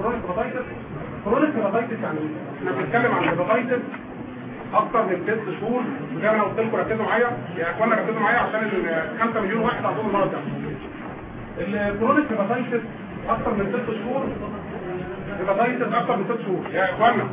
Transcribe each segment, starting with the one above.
الكرونيك هيباتايتس. كرونيك هيباتايتس يعني احنا بنتكلم عن هيباتايتس اكتر من 6 شهور، زي ما انا قلت لكم ركزوا معايا يا اخوانا، ركزوا معايا عشان ال 5 مليون واحد عندهم المرض ده. الكرونيك هيباتايتس اكتر من 6 شهور، هيباتايتس اكتر من 6 شهور يا اخوانا.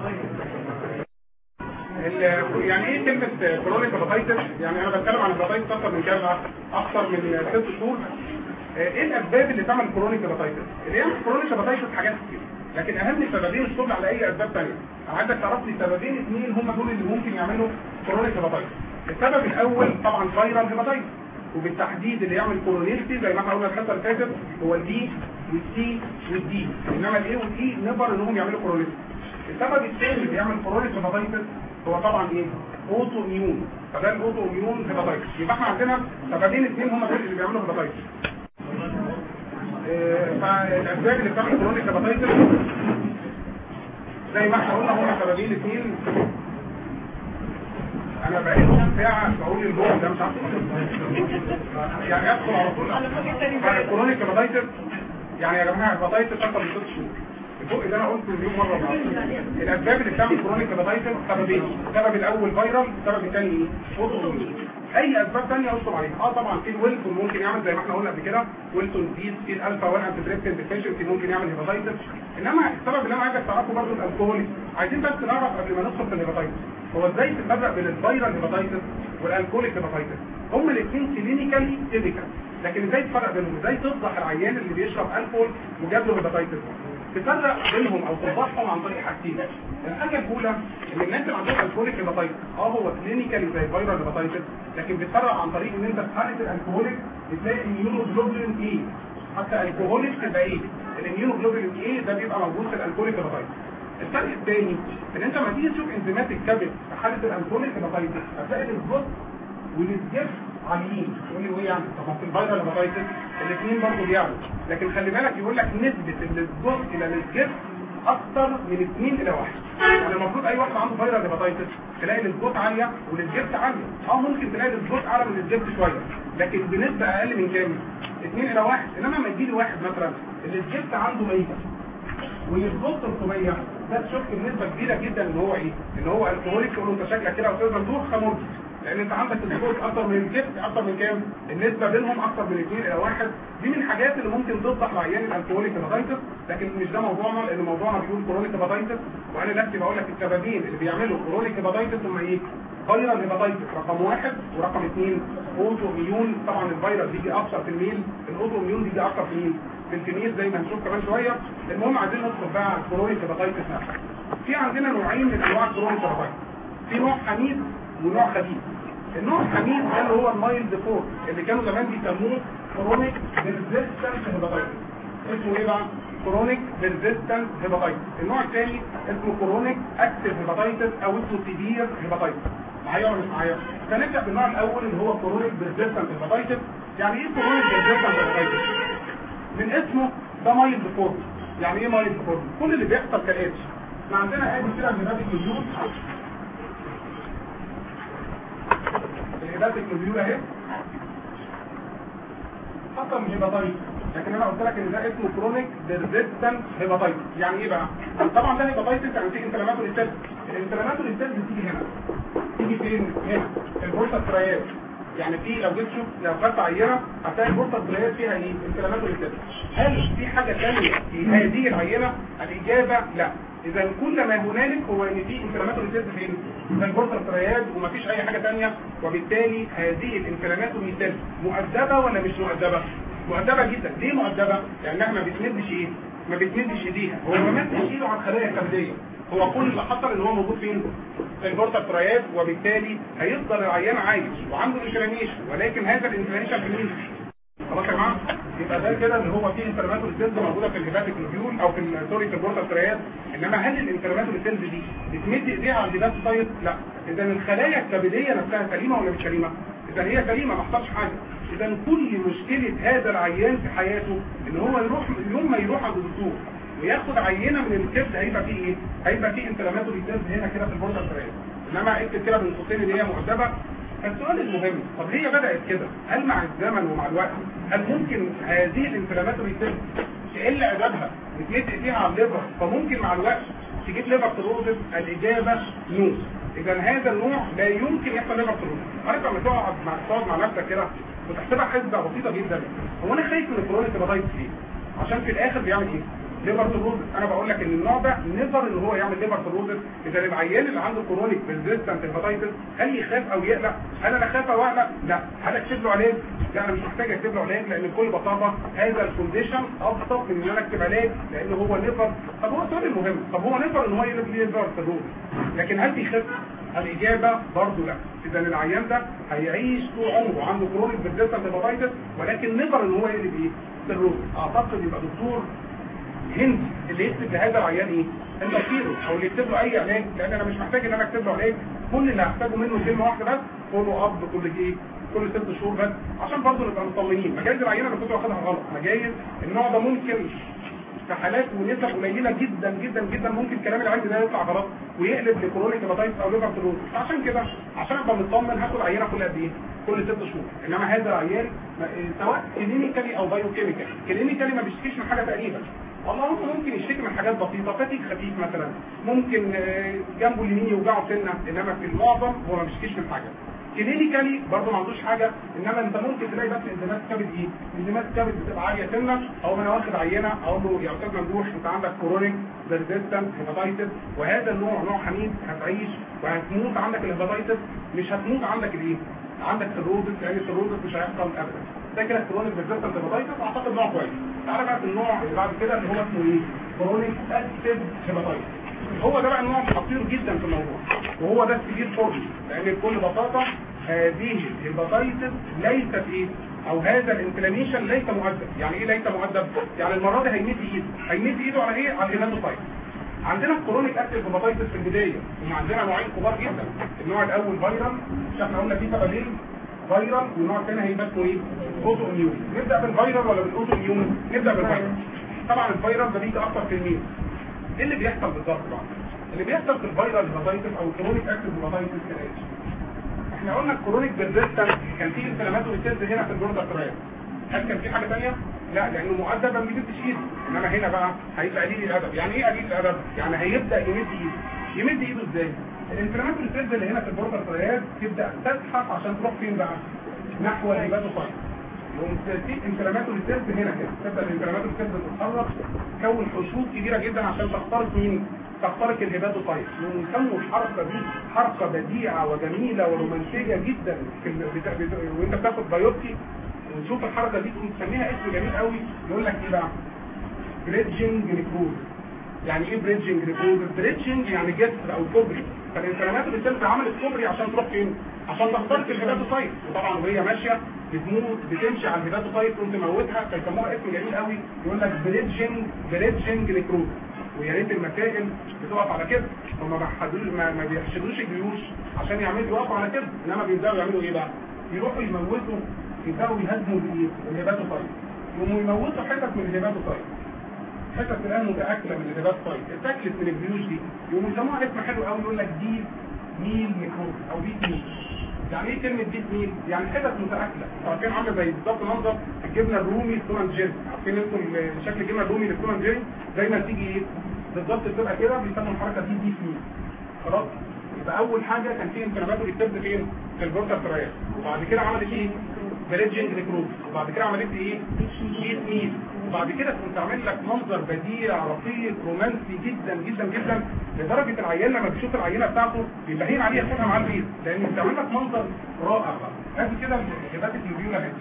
يعني ايه كلمه كرونيك هيباتايتس؟ يعني انا بتكلم عن هيباتايتس اكتر من كام؟ اكتر من 6 شهور. ايه الاسباب اللي تعمل كرونيك هيباتايتس؟ اللي يعمل كرونيك هيباتايتس حاجات كتير، لكن اهم سببين الشغل على اي اسباب ثانيه. عايزك تعرف لي سببين 2 هم دول اللي ممكن يعملوا كرونيك هيباتايتس. السبب الاول طبعا فايرال هيباتايتس، وبالتحديد اللي يعمل كورونيلتي زي ما احنا قلنا الحصه اللي فاتت هو البي والسي والدي، انما الاي والاي نقدر انهم يعملوا كورونيلتي. السبب الثاني اللي يعمل كرونيك هيباتايتس هو طبعا ايه؟ اوتو اميون. فده الاوتو اميون هيباتايتس. يبقى احنا عندنا سببين 2 هم دول اللي بيعملوا هيباتايتس. فالاسباب اللي بتعمل كرونيك هيباتايتس زي ما احنا قلنا هم سببين 2. انا بقيت ساعه بقول الجول ده مش عارف يعني ادخل على طول كرونيك هيباتايتس. يعني يا جماعه هيباتايتس اكتر من 6 شهور. الفوق اللي انا قلته مليون مره النهارده. الاسباب اللي بتعمل كرونيك هيباتايتس سببين، السبب الاول فيرال، السبب الثاني ايه؟ اوتو. اي اسباب ثانيه اشطب عليها. طبعا في الويلتون ممكن يعمل زي ما احنا قلنا قبل كده، ويلتون ديز، في الالفا 1 انتي ديفيشنسي ممكن يعمل هيباتايتس. انما السبب اللي انا عايزك تعرفه برضه الالكوهول. عايزين بس نعرف قبل ما ندخل في الهيباتايتس هو ازاي تفرق بين الفيرال هيباتايتس والالكوليك هيباتايتس. هما الاثنين كلينيكالي تيبيكال، لكن ازاي تفرق بينهم؟ ازاي تفضح العيان اللي بيشرب الكول وجاب له هيباتايتس؟ تفرق بينهم او تفضحهم عن طريق حاجتين. الحاجه الاولى ان الناس اللي عندهم الكوليك هيباتايتس هو كلينيكالي زي الفيرال هيباتايتس، لكن بتفرق عن طريق ان انت في حاله الالكوليك بتلاقي الاميونوجلوبولين ايه، حتى الكوليك تبقى ايه، الاميونوجلوبولين ايه ده بيبقى موجود في الالكوليك هيباتايتس. الفرق الثاني ان انت لما تيجي تشوف انزيمات الكبد في حاله الالكوليك هيباتايتس هتلاقي الجزء والسجف عاليين. تقول لي وايه يعني؟ طب في الفيرال هيباتايتس الاثنين برضه بيعلوا، لكن خلي بالك يقول لك نسبه الجزء الى السجف اكثر من 2 إلى 1. يعني المفروض اي واحد عنده فيرال هيباتايتس تلاقي السجف عاليه والسجف عاليه. ممكن تلاقي السجف اعلى من السجف شويه، لكن بنسبه اقل من كام؟ 2 إلى 1. انما لما يجي لي واحد مثلا السجف عنده 100 ويظبط 300، ده تشوف بنسبه كبيره جدا ان هو ايه؟ ان هو الكحوليك. تقول له انت شكلك كده وتقدر تدوخ خمر، لان انت عندك الجلوكوز اكتر من الجبت، اكتر من كام؟ النسبه بينهم اكتر من 2 إلى 1. دي من الحاجات اللي ممكن تفضح لعيان الالكوليك هيباتايتس، لكن مش ده موضوعنا، لان موضوعنا بيقول كرونيك هيباتايتس. وانا نفسي بقول لك السببين اللي بيعملوا كرونيك هيباتايتس هم ايه؟ فيرال هيباتايتس رقم 1، ورقم 2 اوتو اميون. طبعا الفيروس بيجي اكتر في الميل، الاوتو اميون بيجي اكتر في الميل في الكنيز زي ما هنشوف كمان شويه. المهم عايزين ندخل بقى على الكرونيك هيباتايتس نفسه. في عندنا نوعين من انواع الكرونيك هيباتايتس، في نوع حميد ونوع خبيث. النوع الحميد ده اللي هو المايلد فور، اللي كانوا زمان بيسموه كرونيك بيرزيستنت هيباتايتس. اسمه ايه بقى؟ كرونيك بيرزيستنت هيباتايتس. النوع الثاني اسمه كرونيك اكتيف هيباتايتس او اسمه سيفير هيباتايتس. معايا ولا مش معايا؟ فنبدا بالنوع الاول اللي هو كرونيك بيرزيستنت هيباتايتس. يعني ايه كرونيك بيرزيستنت هيباتايتس؟ من اسمه ده مايلد فور. يعني ايه مايلد فور؟ كل اللي بيحصل كالاتي. احنا عندنا ادي كده الهيباتيك نوديول، الهيباتيك نوديول اهي حصل من هيباتايتس، لكن انا قلت لك ان ده اسمه كرونيك بيرزيستنت هيباتايتس. يعني ايه بقى؟ طبعا ده هيباتايتس يعني في انفلاماتوري سيلز. الانفلاماتوري سيلز بتيجي هنا، تيجي فين؟ هنا في البورصه الثريات. يعني في لو جيت تشوف لو خدت عينه هتلاقي البورصه الثريات فيها ايه؟ انفلاماتوري سيلز. هل في حاجه ثانيه في هذه العينه؟ الاجابه لا. اذا كل ما هنالك هو ان في انفلاماتوري سيلز فين؟ في البورصه الثريات، ومفيش اي حاجه ثانيه. وبالتالي هذه الانفلاماتوري سيلز مؤدبه ولا مش مؤدبه؟ مؤدبه جدا. ليه مؤدبه؟ لانها ما بتمدش ايه؟ ما بتمدش ايديها. هو ما مدش ايده على الخلايا الكبديه، هو كل اللي حصل ان هو موجود فين؟ في البورصه الثريات، وبالتالي هيفضل العيان عايش وعنده انفلاميشن، ولكن هذا الانفلاميشن في مين؟ خلاص يا جماعه؟ يبقى ده كده اللي هو فيه انفلاماتوري سيلز موجوده في الهيباتيك نوديول او في سوري في البورصه الثريات. انما هل الانفلاماتوري سيلز دي بتمد ايديها على الهيباتوسايت؟ لا. اذا الخلايا الكبديه نفسها سليمه ولا مش سليمه؟ اذا هي سليمه ما حصلش حاجه. اذا كل مشكله هذا العيان في حياته ان هو يروح يوم ما يروح عند الدكتور وياخد عينه من الكبد هيبقى فيه ايه؟ هيبقى فيه انفلاماتوري سيلز هنا كده في البورصه الثريات. انما اكتب كده بين قوسين اللي هي مؤدبه. السؤال المهم، طب هي بدات كده، هل مع الزمن ومع الوقت هل ممكن هذه الانفلاماتوري سيلز تقل عددها بتمد ايديها على الليفر فممكن مع الوقت تجيب ليفر سيروزس؟ الاجابه نو. اذا هذا النوع لا يمكن يحصل ليفر سيروزس. عارف لما تقعد مع نفسك كده وتحسبها حسبه بسيطه جدا، هو انا خايف من الكرونيك هيباتايتس ليه؟ عشان في الاخر بيعمل ايه؟ ليفر سيروزس. انا بقول لك ان النوع ده نيفر ان هو يعمل ليفر سيروزس. اذا العيان اللي عنده كرونيك ريزيستنت هيباتايتس هل يخاف او يقلق؟ هل انا خايف او اقلق؟ لا. هل اكتب له علاج؟ لا، انا مش محتاج اكتب له علاج، لان بكل بساطه هذا الكونديشن ابسط من ان انا اكتب علاج، لان هو نيفر. طب هو السؤال المهم، طب هو نيفر ان هو يقلب ليفر سيروزس، لكن هل بيخاف؟ الاجابه برضه لا. اذا العيان ده هيعيش طول عمره عنده كرونيك ريزيستنت هيباتايتس، ولكن نيفر ان هو يقلب ايه؟ سيروزس. اعتقد يبقى دكتور هندي اللي يكتب لهذا العيان ايه؟ انترفيرو، او اللي يكتب له اي علاج، لان انا مش محتاج ان انا اكتب له علاج. كل اللي هحتاجه منه كلمه واحده بس، فولو اب كل 6 شهور بس، عشان برضه نبقى مطمنين. مجايز العينه انا كنت واخدها غلط، مجايز النوع ده ممكن في حالات ونسب قليله جدا جدا جدا ممكن كلام العيان ده يطلع غلط ويقلب لكرونيك هيباتايتس او ليفر سيروزس. عشان كده عشان ابقى مطمن هاخد عينه كل قد ايه؟ كل 6 شهور. انما هذا العيان سواء كلينيكالي او بايو كيميكالي ما بيشتكيش من حاجه تقريبا. والله ممكن يشتكي من حاجات بسيطه، فتيج خفيف مثلا، ممكن جنبه اليمين يوجعه سنه، انما في المعظم هو ما بيشتكيش من حاجه. كلينيكالي برضه ما عندوش حاجه، انما انت ممكن تلاقي بس انزيمات كبد ايه؟ انزيمات كبد بتبقى عاليه سنه، او انا واخد عينه اقول له يا استاذ ممدوح انت عندك كرونيك ريزيستنت هيباتايتس، وهذا النوع نوع حميد، هتعيش وهتموت. عندك الهيباتايتس مش هتموت، عندك الايه؟ عندك سيروزس، لان السيروزس مش هيحصل ابدا. ده كده كرونيك ريزيستنت هيباتايتس، اعتقد نوع كويس. تعالى بقى في النوع اللي بعد كده اللي هو اسمه ايه؟ كرونيك اكتيف هيباتايتس. هو ده بقى النوع خطير جدا في الموضوع، وهو ده السيفير فورم، لان بكل بساطه هذه الهيباتايتس ليست ايه؟ او هذا الانفلاميشن ليس مؤدب. يعني ايه ليس مؤدب؟ يعني المره دي هيمد ايده على ايه؟ على الهيباتوسايت. عندنا الكرونيك اكتيف هيباتايتس في البدايه، وعندنا نوعين كبار جدا. النوع الاول فيرال، مش احنا قلنا فيه سببين، فيرال، والنوع الثاني هيبقى اسمه ايه؟ اوتو اميون. نبدا بالفيرال ولا بالاوتو اميون؟ نبدا بالفيرال. طبعا الفيرال ده بيجي اكتر في الميل. ايه اللي بيحصل بالظبط بقى؟ اللي بيحصل في الفيرال هيباتايتس او الكرونيك اكتيف هيباتايتس كده، احنا قلنا الكرونيك ريزيستنت كان فيه انفلاماتوري سيلز هنا في البوردر ترايل. هل كان في حاجه ثانيه؟ لا، لانه مؤدب ما بيجيبش ايده. انما هنا بقى هيبقى قليل الادب. يعني ايه قليل الادب؟ يعني هيبدا يمد ايده ازاي؟ الانفلاماتوري سيلز اللي هنا في البوردر ترايل تبدا تزحف عشان تروح فين بقى؟ نحو الهيباتوسايت. في انفلاماتوري سيلز هنا كده، تبدا الانفلاماتوري سيلز تتحرك، تكون حشود كبيره جدا عشان تخترق مين؟ تخترق الهيباتوسايت. ونسموا الحركه دي حركه بديعه وجميله ورومانسيه جدا وانت بتاخد بايوبسي ونشوف الحركه دي ونسميها اسم جميل قوي، يقول لك ايه بقى؟ بريدجنج نيكروز. يعني ايه بريدجنج نيكروز؟ بريدجنج يعني جسر او كوبري. فالانفلاماتوري سيلز عملت كوبري عشان تروح فين؟ عشان تخترق الهيباتوسايت. وطبعا وهي ماشيه بتموت، بتمشي على الهيباتوسايت وتموتها، فيسموها اسم جميل قوي يقول لك بريدجنج نيكروز. ويا ريت المسائل بتقف على كده، هم ما بيحشدوش الجيوش عشان يوقفوا على كده، انما بيبداوا يعملوا ايه بقى؟ يروحوا يموتوا، يبداوا يهاجموا الهيباتوسايت، يقوموا يموتوا حتت من الهيباتوسايت، حتت الان متاكله من الهيباتوسايت، اتاكلت من الجيوش دي، يقوموا يسموها اسم حلو قوي يقول لك ديب ميل نيكروز او بيت ميل. يعني ايه كلمه بيت ميل؟ يعني حتت متاكله. عارفين عامله زي بالظبط منظر الجبنه الرومي التوم جيري. عارفين انتوا شكل الجبنه الرومي للتوم جيري زي ما تيجي ايه بالظبط بتبقى كده، بيسموا الحركه دي بيت ميل. خلاص؟ يبقى اول حاجه كان في انفلاماتوري سيلز فين؟ في البورتال ترايل. وبعد كده عملت ايه؟ بريدجنج نيكروز. وبعد كده عملت ايه؟ بيت ميل. وبعد كده كنت عامل لك منظر بديع رقيق رومانسي جدا جدا جدا، لدرجه العيان لما بيشوف العينه بتاعته بيبقى هين عليه ياخدها معاه البيت، لان بتعمل لك منظر رائع بقى. ادي كده الهيباتيك لوبيولا هنا.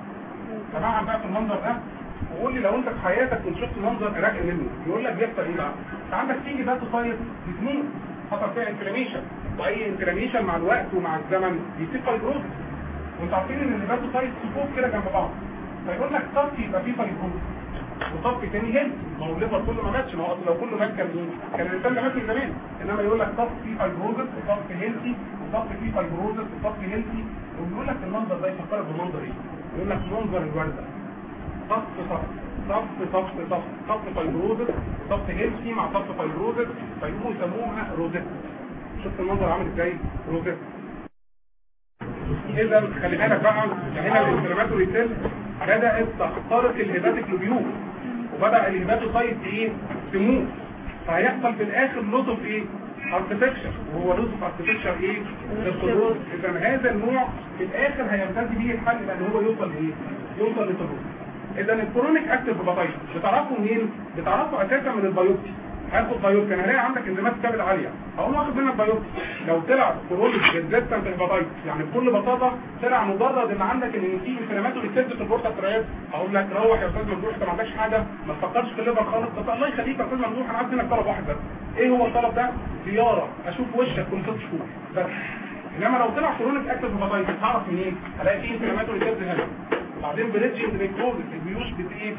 تمام بقى في المنظر ده، وقول لي لو انت في حياتك كنت شفت منظر راقي منه، يقول لك بيحصل ايه بقى؟ انت عندك تيجي هيباتوسايت بتموت، حصل فيها انفلاميشن، واي انفلاميشن مع الوقت ومع الزمن بيصير فايبروز. وانتوا عارفين ان الهيباتوسايت صفوف كده جنب بعض، فيقول لك صف يبقى فيه فايبروز وصف تاني هيلثي. ما هو الليفر كله ما ماتش، ما هو لو كله مات كان الانسان ده مات من زمان. انما يقول لك صف فيه فايبروزس وصف هيلثي وصف فيه فايبروزس وصف هيلثي. وبيقول لك المنظر ده يفكرك بمنظر ايه؟ يقول لك منظر الورده، صف صف صف صف صف صف فايبروزس صف هيلثي مع صف فايبروزس، فيقوموا يسموها روزيت. شفت المنظر عامل ازاي؟ روزيت. اذا خلي بالك بقى، هنا الانفلاماتوري سيل بدات تخترق الهيباتيك لوبيول، وبدا الهيباتوسايت ايه تموت، فهيحصل في الاخر لوس اوف ايه ارتفكشر، وهو لوس اوف ارتفكشر ايه للسيروز. اذا هذا النوع في الاخر هيمتد به الحل لان هو يوصل لايه؟ يوصل للسيروز. اذا الكرونيك اكتيف هيباتايتس بتعرفوا منين؟ بتعرفوا اساسا من البيوبسي. هاخد بايوبسي انا هلاقي عندك انزيمات كبد عاليه، هقوم واخد منك بايوبسي. لو طلع كرونيك ريزيستنت هيباتايتس يعني بكل بساطه طلع مجرد ان عندك ان في انفلاماتوري سيست في البورتا ترايب، هقول لك روح يا استاذ ممدوح انت ما عندكش حاجه، ما تفكرش في الليفر خالص، بس الله يخليك يا استاذ ممدوح انا عايز منك طلب واحد بس. ايه هو الطلب ده؟ زياره اشوف وشك كل 6 شهور بس. انما لو طلع كرونيك اكتيف هيباتايتس هعرف منين؟ هلاقي فيه انفلاماتوري سيست هنا، وبعدين بريدجنج نيكروزس البيوش بتايه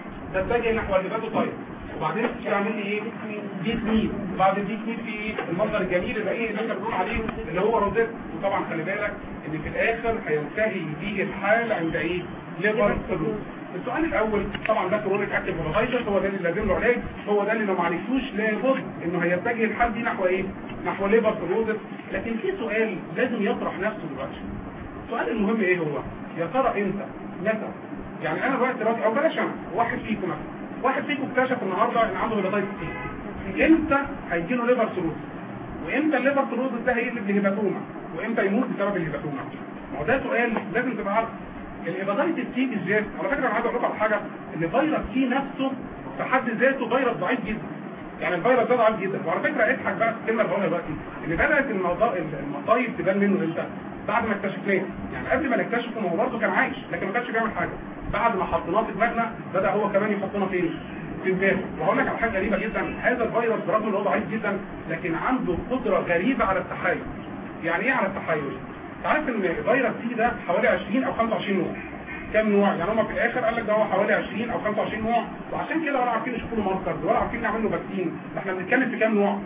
تتجه نحو الهيباتوسايت، وبعدين يعمل لي ايه؟ ديك ميل، وبعد الديك ميل في ايه؟ المنظر الجميل اللي ايه اللي احنا بنقول عليه اللي هو روزيت. وطبعا خلي بالك ان في الاخر هينتهي بيه الحال عند ايه؟ ليفر سيروز. السؤال الاول طبعا ده كرونيك اكتيف هيباتايتس، هو ده اللي لازم له علاج، هو ده اللي لو ما عالجتوش لابد انه هيتجه الحال دي نحو ايه؟ نحو ليفر سيروز. لكن في سؤال لازم يطرح نفسه دلوقتي. السؤال المهم ايه هو؟ يا ترى انت متى؟ يعني انا دلوقتي او بلاش انا، واحد فيكم مثلا، واحد فيكم اكتشف النهارده ان عنده هيباتايتس سي، امتى هيجي له ليفر سيروز؟ وامتى الليفر سيروز ده هيقلب لهيباتوما؟ وامتى يموت بسبب الهيباتوما؟ ما هو ده سؤال لازم تبقى عارف. الهيباتايتس سي بالذات، على فكره انا عايز اقول لكم على حاجه، ان فيروس سي نفسه في حد ذاته فيروس ضعيف جدا. يعني الفيروس ده ضعيف جدا، وعلى فكره اضحك بقى الكلمه اللي بقولها دلوقتي، ان بدات المصايب تبان منه امتى؟ بعد ما اكتشفناه. يعني قبل ما نكتشفه ما هو برضه كان عايش لكن ما كانش بيعمل حاجه. بعد ما حطيناه في دماغنا بدا هو كمان يحطنا فين؟ في دماغه. وهقول لك على حاجه غريبه جدا، هذا الفيروس برغم ان هو ضعيف جدا لكن عنده قدره غريبه على التحيز. يعني ايه على التحيز؟ انت عارف ان فيروس سي ده حوالي 20 او 25 نوع. كام نوع؟ يعني هم في الاخر قال لك ده هو حوالي 20 او 25 نوع، وعشان كده ولا عارفين يشوفوا له ماركرز ولا عارفين نعمل له فاكسين. احنا بنتكلم في كام نوع؟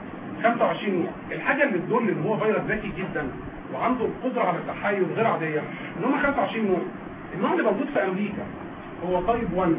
25 نوع. الحاجه اللي تدل ان هو فيروس ذكي جدا وعنده القدره على التحيز غير عاديه ان هم 25 نوع. النوع اللي موجود في امريكا هو تايب 1.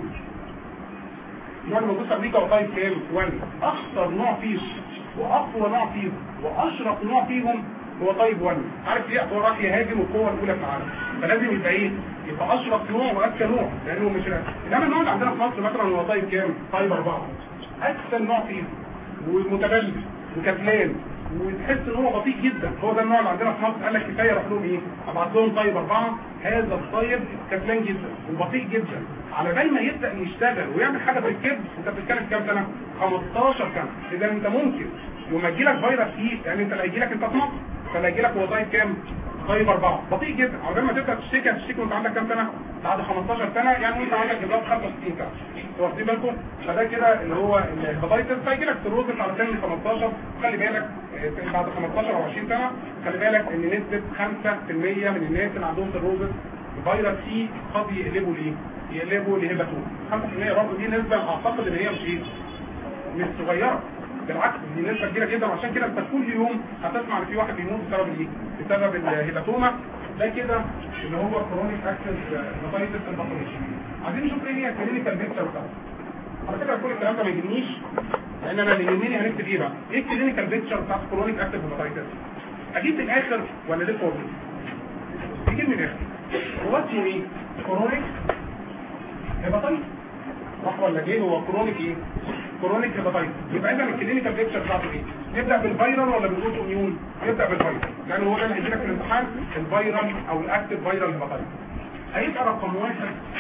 النوع اللي موجود في امريكا هو تايب كام؟ 1. اخطر نوع فيهم واقوى نوع فيهم واشرق نوع فيهم هو تايب 1. عارف ليه؟ هو راح يهاجم القوه الاولى في العالم، فلازم يبقى ايه؟ يبقى اشرق نوع واذكى نوع، لانه مش انما النوع اللي عندنا في مصر مثلا هو تايب كام؟ تايب 4. اذكى نوع فيهم ومتبلد وكسلان وتحس ان هو بطيء جدا. هو ده النوع اللي عندنا في مصر. قال لك كفايه اروح لهم ايه؟ ابعت لهم طيب 4. هذا الطيب كسلان جدا وبطيء جدا، على بال ما يبدا يشتغل ويعمل حاجه في الكبد انت بتتكلم كام سنه؟ 15 سنه. اذا انت ممكن وما يجي لك فيروس فيه، يعني انت لا يجي لك انت في مصر فلا يجي لك هو طيب كام؟ طيب 4. بطيء جدا، على بال ما تبدا تشتكي وانت عندك كام سنه؟ بعد 15 سنه، يعني وانت عندك بالظبط 65 سنه. واخدين بالكم؟ فده كده اللي هو الهيباتايتس. فيجي لك سيروزس على سن 15. خلي بالك بعد 15 او 20 سنه خلي بالك ان نسبه 5% من الناس اللي عندهم سيروزس فيروس سي قد يقلبوا ليه؟ يقلبوا لهيباتوما. 5% برضه دي نسبه اعتقد ان هي مش صغيره، بالعكس دي نسبه كبيره جدا. وعشان كده انت كل يوم هتسمع ان في واحد بيموت بسبب ايه؟ بسبب الهيباتوما. ده كده اللي هو كرونيك اكتيف هيباتايتس الباثولوجي. عايزين نشوف ايه هي الكلينيكال بيكتشر بتاعته. على فكره كل الكلام ده ما يهمنيش، لان انا اللي يهمني هنكتب ايه بقى؟ ايه الكلينيكال بيكتشر بتاعت كرونيك اكتيف هيباتايتس؟ اجيب من الاخر ولا ليه فاضي؟ اجيب من الاخر. هو اسمه ايه؟ كرونيك هيباتايتس صح ولا ايه؟ هو كرونيك ايه؟ كرونيك هيباتايتس. يبقى اذا الكلينيكال بيكتشر بتاعته ايه؟ نبدا بالفيرال ولا بالاوتو اميون؟ نبدا بالفيرال، لان هو ده اللي هيجي لك في الامتحان، الفيرال او الاكتيف فيرال هيباتايتس. هيبقى رقم 1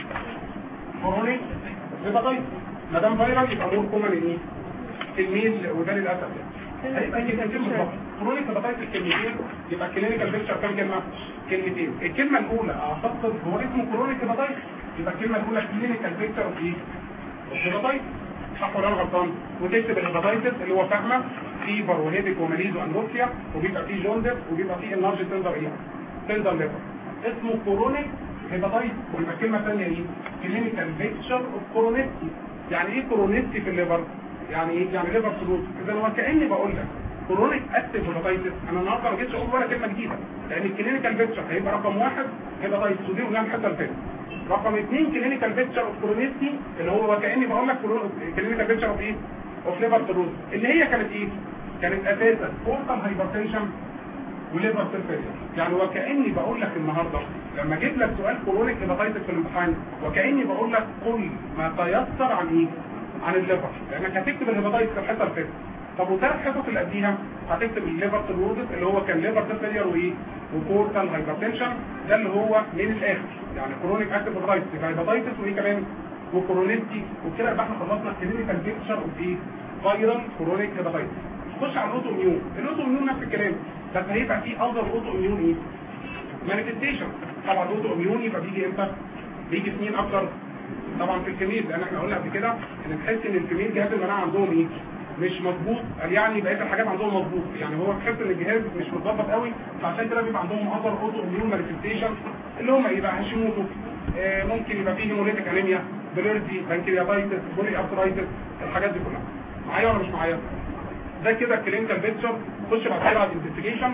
كرونيك هيباتايتس. ما دام فيرال يبقى مور كومن ايه؟ الميل، وده للاسف يعني. هيبقى كلمتين بالظبط. كرونيك هيباتايتس كلمتين، يبقى الكلينيكال بيكتشر كام كلمه؟ كلمتين. الكلمه الاولى اعتقد هو اسمه كرونيك هيباتايتس، يبقى الكلمه الاولى كلينيكال بيكتشر اوف ايه؟ هيباتايتس. صح ولا انا غلطان؟ وتكتب الهيباتايتس اللي هو فاهمه فيبر وهيدك وماليز واندوكسيا، وبيبقى فيه جوندس، وبيبقى فيه اللارج تندر ايه؟ تندر ليفر. اسمه كرونيك هيباتايتس. ويبقى الكلمه الثانيه ايه؟ كلينيكال بيكتشر اوف كورونيتي. يعني ايه كورونيتي في الليفر؟ يعني ايه؟ يعني ليفر سلوز. اذا هو كاني بقول لك كرونيك اكتيف هيباتايتس. انا النهارده ما جيتش اقول ولا كلمه جديده، لان الكلينيكال بيكتشر هيبقى رقم 1 هيباتايتس، ودي قلنا الحته اللي فاتت. رقم 2 كلينيكال بيكتشر اوف كورونيتي، اللي هو كاني بقول لك كلينيكال بيكتشر اوف ايه؟ اوف ليفر سلوز، اللي هي كانت ايه؟ كانت اساسا بورتال هايبرتنشن وليفر سيرفيريا. يعني وكاني بقول لك النهارده لما اجيب لك سؤال كرونيك هيباتايتس في الامتحان، وكاني بقول لك قل ما تيسر عن ايه؟ عن الليفر، لانك هتكتب الهيباتايتس في الحته اللي فاتت. طب والثلاث حصص اللي قبليها هتكتب الليفر سيروزس اللي هو كان ليفر فيلير وايه وبورتال هايبرتنشن، ده اللي هو من الاخر يعني كرونيك اكتيف هيباتايتس يبقى هيباتايتس وايه كمان وكورونيتي، وبكده يبقى احنا خلصنا الكلينيكال بيكتشر اوف ايه فايرال كرونيك هيباتايتس. نخش على الاوتو اميون. الاوتو اميون نفس الكلام بس هيبقى فيه اذر اوتو اميون ايه مانيفستيشن. طبعا الاوتو اميون يبقى بيجي امتى؟ بيجي سنين اكتر طبعا في الفيميل، لان احنا قلنا قبل كده ان تحس ان الفيميل جهاز المناعه عندهم ايه مش مظبوط، يعني بقيه الحاجات عندهم مظبوط، يعني هو تحس ان الجهاز مش متظبط قوي، فعشان كده بيبقى عندهم اذر اوتو اميون مانيفستيشن اللي هم يبقى هاشيموتو، ممكن يبقى فيه هيموليتيك انيميا، بليرزي، بانكرياتايتس، بولي ارثرايتس، الحاجات دي كلها. معايا ولا مش معايا؟ ده كده الكلينيكال بيكتشر. خش بعد كده على الانفستيجيشن.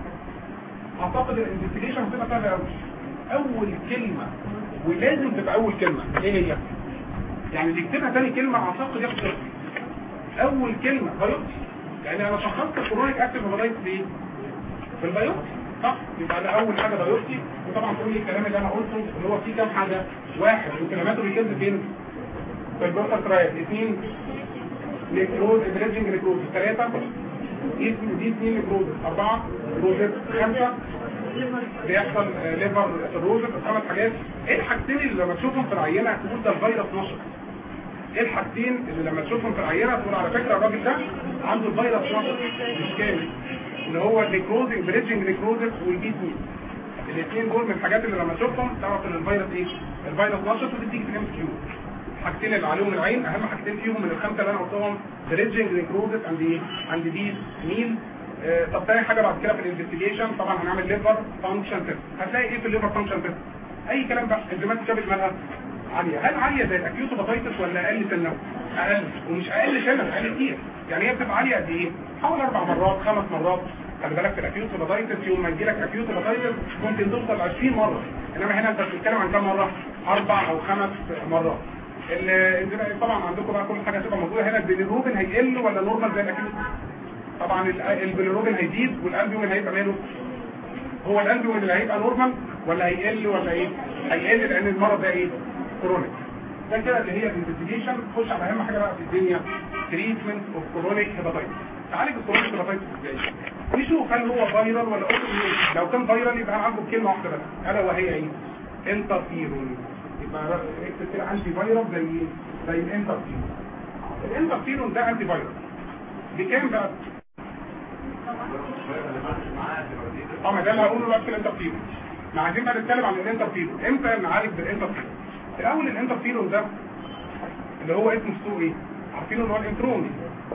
اعتقد الانفستيجيشن هتبقى سهله قوي. اول كلمه ولازم تبقى اول كلمه ايه هي؟ يعني تكتبها تاني كلمه اعتقد يحصل اول كلمه بايوبسي، يعني انا شخصت الكرونيك اكتيف هيباتايتس دي في البايوبسي صح؟ يبقى ده اول حاجه بايوبسي. وطبعا كل الكلام اللي انا قلته اللي هو فيه كام حاجه، واحد وكلماته بيكتب فين؟ في البورتال ترايل. اثنين نيكروز ادريجنج نيكروز. ثلاثه دي اثنين نيكروز. اربعه روزت. خمسه بيحصل ليفر سيروزس. خمس حاجات. ايه الحاجتين اللي لما تشوفهم في العينه تقول ده الفيروس نشط؟ ايه الحاجتين اللي لما تشوفهم في العينه تقول على فكره الراجل ده عنده الفيروس نشط مش كامل؟ اللي هو النيكروزنج بريدجنج نيكروزس والبي سي. الاثنين دول من الحاجات اللي لما تشوفهم تعرف ان الفيروس ايه؟ الفيروس نشط وتديك في الام كيو. الحاجتين اللي عليهم العين اهم حاجتين فيهم من الخمسه اللي انا قلتهم بريدجنج نيكروزس عند دي ميل. طب تاني حاجه بعد كده في الانفستيجيشن طبعا هنعمل ليفر فانكشن تيست. هتلاقي ايه في الليفر فانكشن تيست؟ اي كلام بقى. انزيمات الكبد مالها عاليه. هل عاليه زي الاكيوت هيباتايتس ولا اقل سنه؟ اقل. ومش اقل سنه، اقل كتير. يعني هي بتبقى عاليه قد ايه؟ حوالي 4 مرات 5 مرات. خلي بالك في الاكيوت هيباتايتس يوم ما يجي لك اكيوت هيباتايتس ممكن توصل 20 مره، انما هنا انت بتتكلم عن كام مره؟ 4 أو 5 مرات. طبعا عندكم بقى كل حاجه هتبقى موجوده هنا. البيليروبين هيقل ولا نورمال زي الاكيوت؟ طبعا البيليروبين هيزيد والالبومين هيبقى ماله؟ هو الالبومين اللي هيبقى نورمال ولا هيقل ولا ايه؟ هيقل لان المرض ده ايه؟ كرونيك. ده كده اللي هي الانفستيجيشن. خش على اهم حاجه بقى في الدنيا تريتمنت اوف كرونيك هيباتايتس. تعالج الكرونيك هيباتايتس ازاي؟ نشوف هل هو فايرال ولا اوتو اميون. لو كان فايرال يبقى هنعالجه بكلمه واحده بس الا وهي ايه؟ انترفيرون. يبقى اكتب كده انتي فايرال زي الانترفيرون. الانترفيرون ده انتي فايرال بكام بقى؟ طبعا ده اللي هقوله دلوقتي في الانترفيرون. احنا عايزين بقى نتكلم عن الانترفيرون. امتى نعالج بالانترفيرون؟ الاول الانترفيرون ده اللي هو اسمه سوء ايه؟ عارفينه اللي هو الانترون.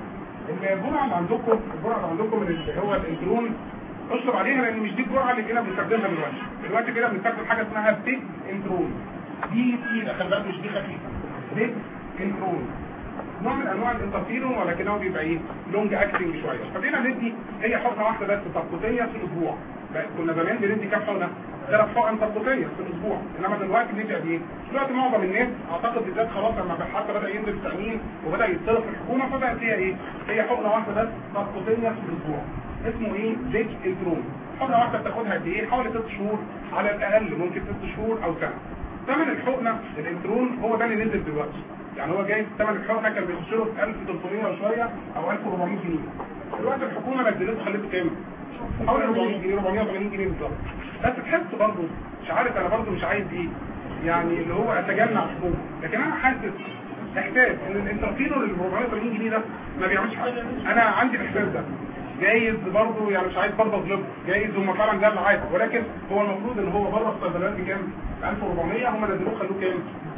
الجرعه اللي عندكم من اللي هو الانترون اشرب عليها لان مش دي الجرعه اللي كنا بنستخدمها دلوقتي كده بنستخدم حاجه اسمها بيج انترون. دي تقيله خلي بالك مش دي خفيفه. بيج انترون نوع من انواع الانترفيرون ولكنه بيبقى ايه؟ لونج اكتنج شويه. فبقينا ندي هي حقنه واحده بس ترقطيه في الاسبوع. كنا زمان بندي كام حقنه؟ 3 حقن ترقطيه في الاسبوع، انما دلوقتي بندي قد ايه؟ دلوقتي معظم الناس اعتقد بالذات خلاص لما حتى بدا ينزل التامين وبدا يتصرف في الحكومه فبقت هي حقنه واحده بس ترقطيه في الاسبوع. اسمه ايه؟ بيج انترون. حقنه واحده بتاخدها قد ايه؟ حوالي 6 شهور على الاقل، ممكن 6 شهور او سنه. ثمن الحقنه الانترون هو ده اللي نزل دلوقتي. يعني هو جاي ثمن الحقنه كان بيخش له في 1300 وشويه او 1400 جنيه. دلوقتي الحكومه نزلته خليته كام؟ حوالي 400 جنيه 480 جنيه بالظبط. بس تحس برضه مش عارف انا برضه مش عايز ايه يعني اللي هو اتجنع الحكومه، لكن انا حاسس احساس ان الانترفيرون اللي ب 480 جنيه ده ما بيعملش حاجه. انا عندي الاحساس ده جايز برضه يعني مش عايز برضه اظلمه، جايز هم فعلا ده اللي عايزه، ولكن هو المفروض ان هو بره الصيدليات بكام؟ 1400 هم نزلوه خلوه كام؟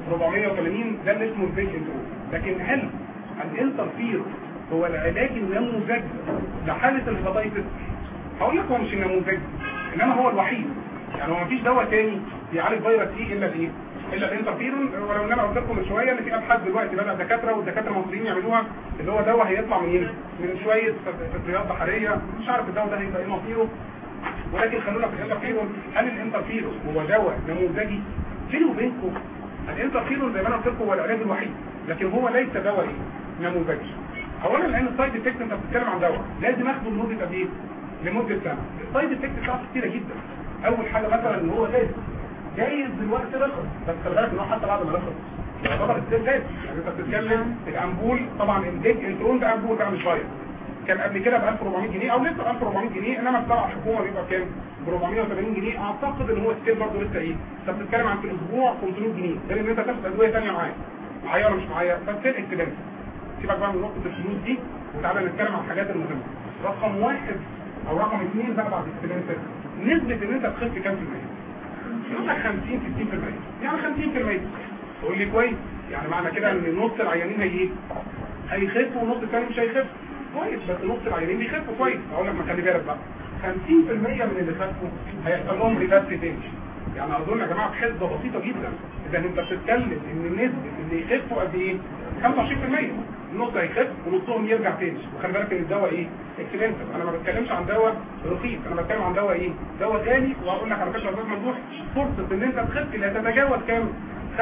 480. ده اللي اسمه البيج انترون. لكن هل الانترفيرون هو العلاج النموذجي لحاله الهيباتايتس؟ هقول لك هو مش النموذجي انما هو الوحيد. يعني هو مفيش دواء تاني بيعالج فيروس سي الا الايه؟ الا الانترفيرون. ولو ان انا قلت لكم من شويه ان في ابحاث دلوقتي بدا دكاتره والدكاتره المصريين يعملوها اللي هو دواء هيطلع من شويه فطريات بحريه، مش عارف الدواء ده هيبقى ايه مصيره. ولكن خلونا في الانترفيرون. هل الانترفيرون هو دواء نموذجي؟ بيني وبينكم الانترفيرون زي ما انا قلت لكم هو العلاج الوحيد، لكن هو ليس دواء ايه؟ نموذجي. اولا لان السايد افكت انت بتتكلم عن دواء لازم اخده لمده قد ايه؟ لمده سنه. السايد افكت بتاعته كتيره جدا. اول حاجه مثلا ان هو جايز دلوقتي رخص، بس خلي بالك ان هو حتى بعد ما رخص يعتبر ستيل لازم. يعني انت بتتكلم الامبول طبعا الانترون ده امبول بقى مش فاير، كان قبل كده ب 1400 جنيه او لسه ب 1400 جنيه، انما بتاع الحكومه بيبقى كام؟ ب 480 جنيه. اعتقد ان هو ستيل برضه لسه ايه؟ انت بتتكلم عن في الاسبوع 500 جنيه، غير ان انت تاخد ادويه ثانيه معايا ولا مش معايا؟ فستيل اكسبنس. سيبك بقى من نقطه الفلوس دي وتعالى نتكلم عن الحاجات المهمه. رقم واحد او رقم اثنين بقى بعد اكسبنس، نسبه ان انت تخف كام في المية؟ يقول لك 50 60%، يعني 50%. تقول لي كويس، يعني معنى كده ان نص العيانين هيخفوا ونص الثاني مش هيخف. كويس، بس نص العيانين بيخفوا كويس. اقول لك ما خلي بالك بقى، 50% من اللي خفوا هيحصل لهم ريفرس تاني. يعني اظن يا جماعه بحسبه بسيطه جدا، اذا انت بتتكلم ان نسبه اللي يخفوا قد ايه؟ 25%. النص هيخف ونصهم يرجع تاني. وخلي بالك ان الدواء ايه؟ اكسبنسيف. انا ما بتكلمش عن دواء رخيص، انا بتكلم عن دواء ايه؟ دواء غالي. وهقول لك على فكره يا استاذ ممدوح، فرصه ان انت تخف لا تتجاوز كام؟ 25%.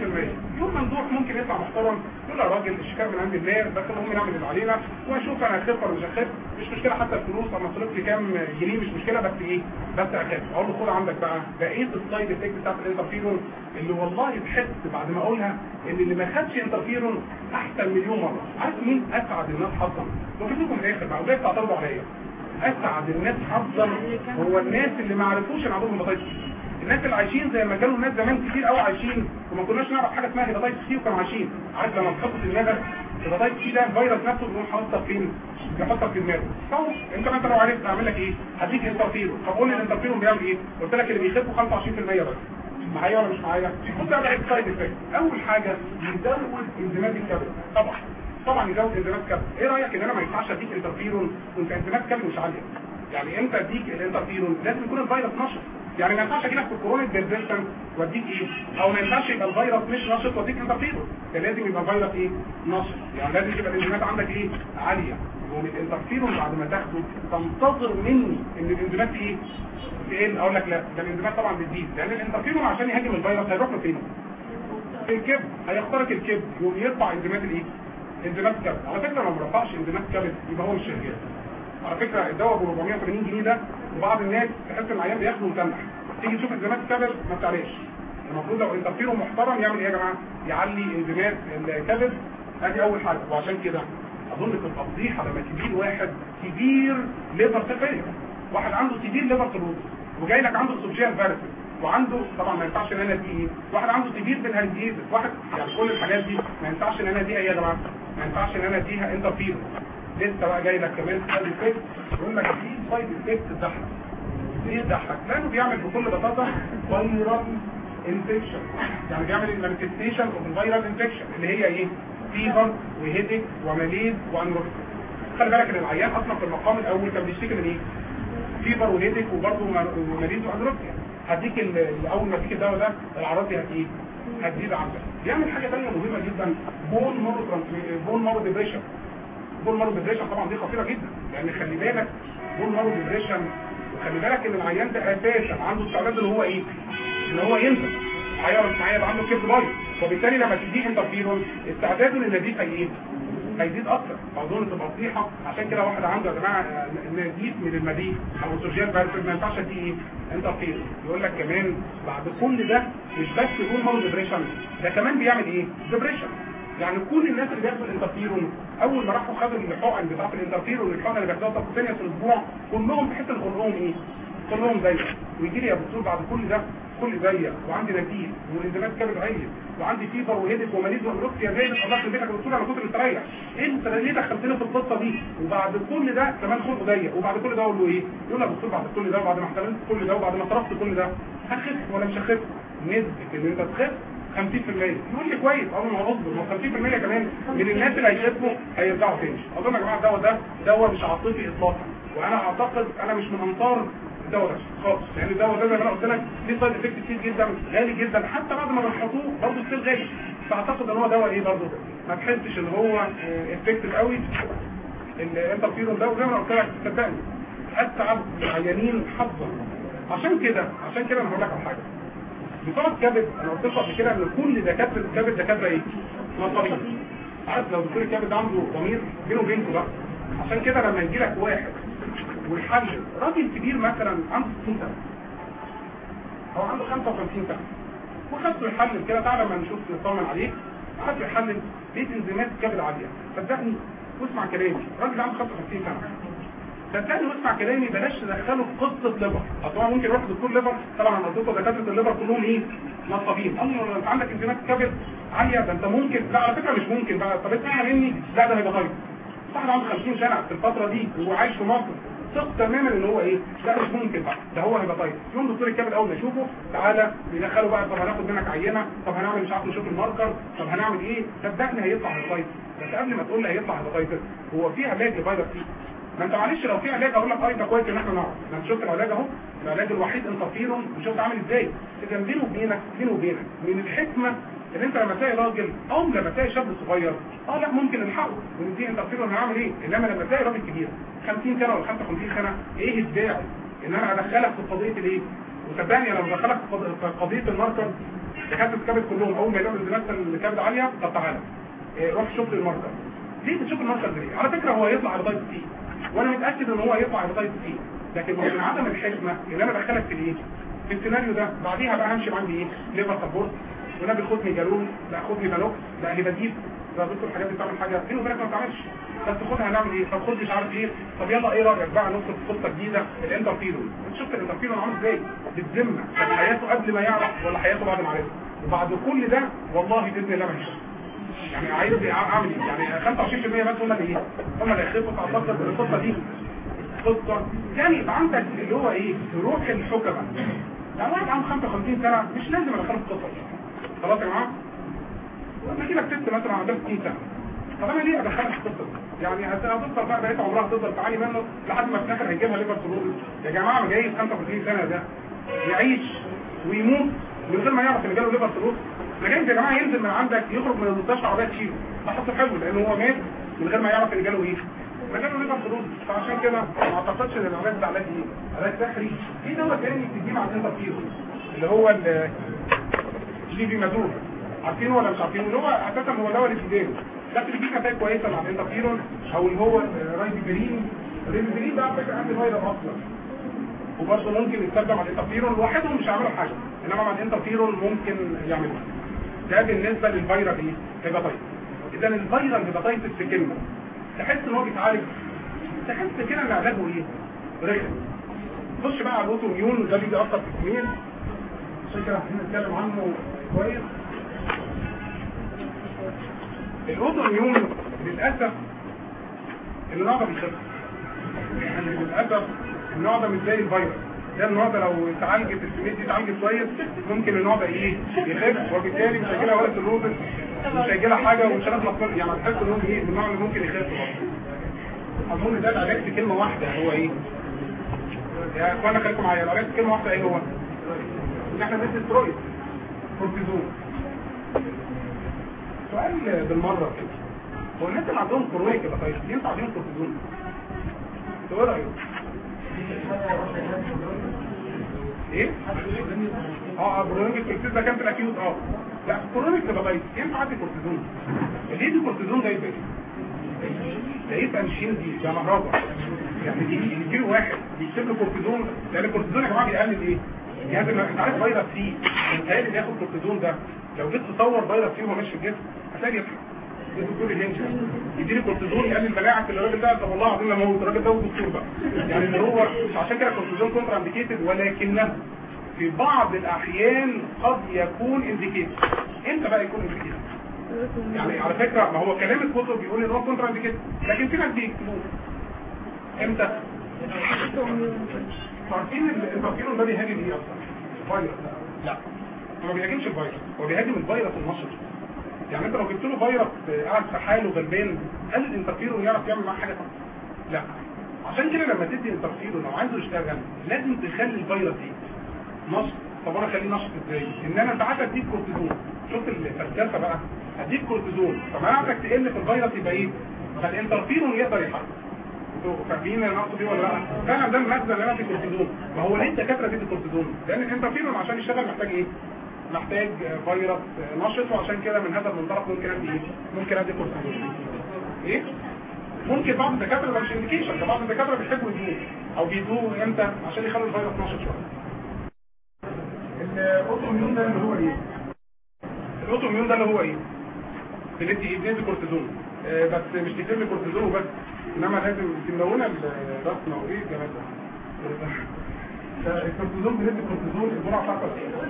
يوم ممدوح ممكن يطلع محترم يقول يا راجل الشكايه من عند الله، بس المهم نعمل اللي علينا واشوف انا هخف ولا مش هخف، مش مشكله حتى الفلوس، انا صرفت لي كام جنيه مش مشكله، بس ايه؟ بس اخف. اقول له خد عندك بقى بقيه السايد افكت بتاعت الانترفيرون اللي والله تحس بعد ما اقولها ان اللي ما خدش انترفيرون احسن مليون مره. عارف مين اسعد الناس حظا؟ وكتبكم في الاخر بقى وليه تعترضوا عليا؟ اسعد الناس حظا هو الناس اللي ما عرفوش ان عندهم هيباتايتس. الناس اللي عايشين زي ما كانوا الناس زمان كتير قوي عايشين وما كناش نعرف حاجه اسمها هيباتايتس سي وكانوا عايشين. عارف لما تحط في دماغك هيباتايتس سي ده الفيروس نفسه بيقوم حاططك فين؟ بيحطك في دماغك. طب انت لو عرفت اعمل لك ايه؟ هديك انترفيرون. طب قول لي الانترفيرون بيعمل ايه؟ قلت لك اللي بيخفوا 25% بس. معايا ولا مش معايا؟ خد بقى السايد افكت. اول حاجه يزود انزيمات الكبد. طبعا يزود انزيمات الكبد. ايه رايك ان انا ما ينفعش اديك انترفيرون وانت انزيمات الكبد مش عاليه؟ يعني امتى اديك الانترفيرون؟ لازم يكون الفيروس نشط. يعني ما ينفعش اجي لك في الكورونا ديبريشن واديك ايه؟ او ما ينفعش يبقى الفيروس مش نشط واديك انترفيرون. ده لازم يبقى الفيروس ايه؟ نشط. يعني لازم تبقى الانزيمات عندك ايه؟ عاليه. والانترفيرون بعد ما تاخده تنتظر مني ان الانزيمات ايه؟ تقل. اقول لك لا، ده الانزيمات طبعا بتزيد، لان الانترفيرون عشان يهاجم الفيروس هيروح له فين؟ في الكبد. هيخترق الكبد يقوم يرفع انزيمات الايه؟ انزيمات الكبد. على فكره لو ما رفعش انزيمات الكبد يبقى هو مش شغال. على فكره الدواء ب 480 جنيه ده وبعض الناس تحس ان العيان بياخده متنح، تيجي تشوف انزيمات الكبد ما بتعلاش. المفروض لو انترفيرون محترم يعمل ايه يا جماعه؟ يعلي انزيمات الكبد. ادي اول حاجه. وعشان كده اظن تبقى فضيحه لما تجيب واحد كبير ليفر سيرفيس، واحد عنده كبير ليفر سيروز وجاي لك عنده سوبجيال فيروس، وعنده طبعا ما ينفعش ان انا اديه ايه؟ واحد عنده كبير بالهايديز، واحد يعني كل الحاجات دي ما ينفعش ان انا اديها ايه يا جماعه؟ ما ينفعش ان انا اديها انترفيرون. لسه بقى جاي لك كمان سايد افكت، يقول لك في سايد افكت تضحك. ليه تضحك؟ لانه بيعمل بكل بساطه فيرال انفكشن، يعني بيعمل المانيفستيشن اوف الفيرال انفكشن اللي هي ايه؟ فيفر وهيدك وماليز وانوركسيا. خلي بالك ان العيان اصلا في المقام الاول كان بيشتكي من ايه؟ فيفر وهيدك وبرضه ماليز وانوركسيا. هديك اول ما تيجي الدواء ده الاعراض دي هتزيد عندك. بيعمل حاجه ثانيه مهمه جدا، بون مارو ديبريشن. بون مارو ديبريشن طبعا دي خطيره جدا، لان خلي بالك بون مارو ديبريشن، وخلي بالك ان العيان ده اساسا عنده استعداد ان هو ايه؟ ان هو ينزل. معايا يبقى عنده كبد بايظ، وبالتالي لما تديه انترفيرون استعداده للنزيف هيزيد اكتر. اظن تبقى فضيحه. عشان كده واحد عنده يا جماعه نزيف من المريء او سوجيال فيروس ما ينفعش اديه ايه؟ انترفيرون. يقول لك كمان بعد كل ده مش بس بون مارو ديبريشن، ده كمان بيعمل ايه؟ ديبريشن. يعني كل الناس اللي بياخدوا الانترفيرون اول ما راحوا خدوا الحقن بتاعت الانترفيرون، الحقن اللي بياخدوها تقريبا في الاسبوع، كلهم تحس ان خلقهم ايه؟ كلهم ضيق. ويجي لي يا دكتور بعد كل ده كل ضيق وعندي نزيف وانزيمات كبد عاليه وعندي فيبر وهيدك وماليز وانوركسيا، زي اللي خلصت بيتك يا دكتور انا كنت مستريح. انت ليه دخلتني في القصه دي؟ وبعد كل ده كمان خلقه ضيق، وبعد كل ده اقول له ايه؟ يقول لي يا دكتور بعد كل ده وبعد ما احتملت كل ده وبعد ما صرفت كل ده هخف ولا مش هخف؟ نسبه ان انت تخف 50%. يقول لي كويس، اول ما اصبر ما 50% كمان من الناس اللي هيخفوا هيرجعوا تاني. اظن يا جماعه الدواء ده مش عاطفي اطلاقا، وانا اعتقد انا مش من انصار الدواء ده خالص، لان الدواء ده زي ما انا قلت لك ليه سايد افكت كتير جدا، غالي جدا، حتى بعد ما بنحطوه برضه ستيل غالي. فاعتقد ان هو دواء ايه برضه ما تحسش ان هو افكتيف قوي الانترفيرون ده، وزي ما قلت لك صدقني اسعد العيانين حظا. عشان كده انا هقول لك على حاجه. بتوع الكبد انا قلت لكم قبل كده ان كل دكاتره الكبد دكاتره ايه؟ نظريين. عارف لو دكتور الكبد عنده ضمير بينه وبينكم بقى. عشان كده لما يجي لك واحد والحل راجل كبير مثلا عنده 60 سنه او عنده 55 سنه وخدته يحلل كده، تعالى ما نشوف نطمن عليك. خدته يحلل لقيت انزيمات الكبد عاليه. صدقني واسمع كلامي، الراجل عنده 55 سنه. صدقني واسمع كلامي، بلاش تدخله في قصه ليفر. طبعا ممكن يروح دكتور ليفر، طبعا انا دكاتره الليفر كلهم ايه؟ نصابين. الله انت عندك انزيمات الكبد عاليه، ده انت ممكن، لا على فكره مش ممكن بقى، طب اسمع مني، لا ده هيبقى طيب. واحد عنده 50 سنه في الفتره دي وهو عايش في مصر، ثق تماما ان هو ايه؟ لا مش ممكن بقى، ده هو هيبقى طيب. يوم دكتور الكبد اول ما يشوفه، تعالى ندخله بقى، طب هناخد منك عينه، طب هنعمل مش عارف نشوف الماركر، طب هنعمل ايه؟ صدقني هيطلع هيبقى. بس قبل ما تقول لي هيطلع هيبقى، هو في علاج لفيروس سي؟ ما انت معلش لو في علاج اقول لك ده كويس ان احنا نعرف. ما انت شفت العلاج اهو، العلاج الوحيد انترفيرون، وشفت عامل ازاي؟ كان بينه وبينك من الحكمه ان انت لما تلاقي راجل او لما تلاقي شاب صغير لا ممكن نلحقه ونديه انترفيرون، هنعمل ايه؟ انما لما تلاقي راجل كبير 50 سنه ولا 55 سنه، ايه الداعي ان انا ادخلك في قضيه الايه؟ وصدقني لو دخلك في قضيه الماركر، دكاتره الكبد كلهم اول ما يلاقوا انزيمات الكبد عاليه، طب تعالى روح شوف الماركر. ليه بتشوف الماركر ليه؟ على فكره هو هيطلع هيباتايتس سي، وانا متاكد ان هو هيطلع هيباتايتس سي، لكن من عدم الحكمه ان انا ادخلك في الايه؟ في السيناريو ده. بعديها بقى همشي عندي ايه؟ ليفر سبورت، ونبي خد لي جالون، لا خد لي بالوكس، لا هيباتيت، لا دكتور الحاجات دي بتعمل حاجه فين وبينك ما بتعملش، بس خدها هنعمل ايه؟ طب خد مش عارف ايه، طب يلا ايه رايك بقى ندخل في قصه جديده، الانترفيرون. انت شفت الانترفيرون عامل ازاي؟ بالذمه كانت حياته قبل ما يعرف ولا حياته بعد ما عرف؟ وبعد كل ده والله باذن الله ما هيشوف. يعني عايز اعمل ايه؟ يعني 25% بس هم اللي ايه؟ هم اللي هيخفوا. تعتقد القصه دي قصه يعني يبقى عندك اللي هو ايه؟ روح الحكمه. يعني واحد عنده 55 سنه مش لازم ادخله في قصه. خلاص يا جماعه؟ لما اجي لك ست مثلا عندها 60 سنه، طب انا ليه ادخلها في قصه؟ يعني هتفضل بقى بقيت عمرها تفضل تعاني منه لحد ما في الاخر هيجيبها ليفر سيروز. يا جماعه ما جايز 55 سنه ده يعيش ويموت من غير ما يعرف ان جاله ليفر سيروز. ده جايز يا جماعه ينزل من عندك يخرج من المستشفى عربيه تشيله، ده حصل حلو لان هو مات من غير ما يعرف ان جاله ايه؟ ما جاله ليفر سيروز. فعشان كده ما اعتقدش ان العلاج ده علاج ايه؟ علاج سحري. في دواء تاني بتديه مع الانترفيرون اللي هو الليفيمادور، عارفينه ولا مش عارفينه؟ اللي هو اساسا هو دواء للسودان، لكن فيه نتائج كويسه مع الانترفيرون، او اللي هو الرايبيفيرين. الرايبيفيرين ده على فكره انتي فايرال اصلا، وبرضه ممكن يستخدم مع الانترفيرون، لوحدهم مش هيعملوا حاجه، انما مع الانترفيرون ممكن يعملوا. ده بالنسبه للفيروس ايه؟ هيباتايتس. اذا الفيروس هيباتايتس في كلمه تحس ان هو بيتعالج، تحس كده ان علاجه ايه؟ رخم. خش بقى على الاوتو ميون، ده بيجي اكتر في السنين، عشان كده عايزين نتكلم عنه كويس. الاوتو ميون للاسف النوع ده بيخف، يعني للاسف النوع ده مش زي الفيروس. ده النوع ده لو اتعالجت السميد دي اتعالجت كويس ممكن النوع ده ايه؟ يخف، وبالتالي مش هيجيلها ولا سيروزس، مش هيجيلها حاجه ومش هنخلص منه. يعني هتحس ان هو ايه؟ النوع اللي ممكن يخف برضه. اظن ده العلاج في كلمه واحده هو ايه؟ يا اخوانا خليكم معايا، العلاج في كلمه واحده ايه هو؟ ان احنا ندي سترويد كورتيزون. سؤال بالمره كده، هو الناس اللي عندهم كرونيك هيباتايتس ينفع عليهم كورتيزون؟ ايه رايك؟ ايه؟ برونيك الكورتيزون ده كان في الاكيوت. لا كرونيك هيباتايتس ينفع عادي كورتيزون. ليه دي كورتيزون ده يبقى ده يبقى انشين دي ده مهرجة. يعني دي يجيله واحد بيكتب له كورتيزون، لان الكورتيزون يا جماعه بيقلل ايه؟ يعني انت عارف فيروس سي متهيألي اللي ياخد كورتيزون ده لو جيت تصور فيروس سي وهو ماشي في الجسم هتلاقي يفرق. الدكتور الهنجر يديني كورتيزون يقلل بلاعه الراجل ده، طب والله العظيم لما هو الراجل ده دكتور بقى. يعني اللي هو مش عشان كده الكورتيزون كونترا انديكيتد، ولكنه في بعض الاحيان قد يكون انديكيتد. امتى بقى يكون انديكيتد؟ يعني على فكره ما هو كلام الكتب بيقول ان هو كونترا انديكيتد، لكن في ناس بيكتبوه امتى؟ عارفين الانترفيرون ده بيهاجم ايه اصلا؟ فيروس؟ لا هو ما بيهاجمش الفيروس، هو بيهاجم الفيروس النشط. يعني انت لو جبت له فيروس قاعد في حاله غلبان، هل الانترفيرون يعرف يعمل معاه حاجه؟ لا. عشان كده لما تدي انترفيرون لو عايزه يشتغل لازم تخلي الفيروس دي نشط. طب انا اخليه نشط ازاي؟ ان انا ساعات اديك كورتيزون، شفت الفلسفه بقى، اديك كورتيزون فمناعتك تقل في الفيروس يبقى ايه؟ فالانترفيرون يقدر يحرك. انتوا فاهمين انا اقصد ايه ولا لا؟ فعلا ده المغزى اللي انا في الكورتيزون. ما هو ليه الدكاتره بتدي كورتيزون؟ لان الانترفيرون عشان يشتغل محتاج ايه؟ محتاج فيروس نشط، وعشان كده من هذا المنطلق ممكن ادي ايه؟ ممكن ادي كورتيزون. ايه؟ ممكن بعض الدكاتره مش انديكيشن، بعض الدكاتره بيحبوا يدوه او بيدوه امتى؟ عشان يخلوا الفيروس نشط شويه. الاوتو ميون ده اللي هو ايه؟ الاوتو اميون ده اللي هو ايه؟ بندي كورتيزون، بس مش كتير لي كورتيزون وبس، انما لازم تملونا راسنا وايه الجمال ده. الكورتيزون بندي كورتيزون الجرعه بتاعته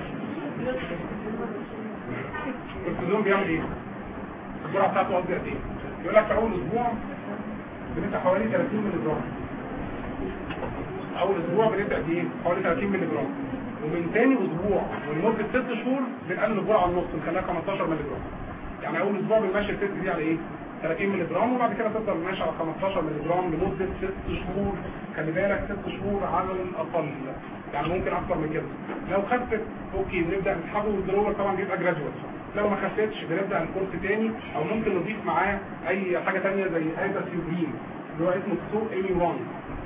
الكورتيزون بيعمل ايه؟ الجرعه بتاعته قد ايه؟ يقول لك في اول اسبوع بندي حوالي 30 مللي جرام. اول اسبوع بنبدا بايه؟ حوالي 30 مللي جرام، ومن ثاني اسبوع ولمده 6 شهور بنقلل الجرعه على النص نخليها 15 مللي جرام. يعني اول اسبوع بنمشي الست دي على ايه؟ 30 مللي جرام، وبعد كده تفضل ماشي على 15 مللي جرام لمده 6 شهور. خلي بالك 6 شهور على الاقل، يعني ممكن اكتر من كده. لو خفت اوكي بنبدا نسحبه، والدروبر طبعا بيبقى جراديوال. لو ما خفتش بنبدا الكورس تاني، او ممكن نضيف معاه اي حاجه ثانيه زي ايزاسيوبين اللي هو اسمه سو اميون،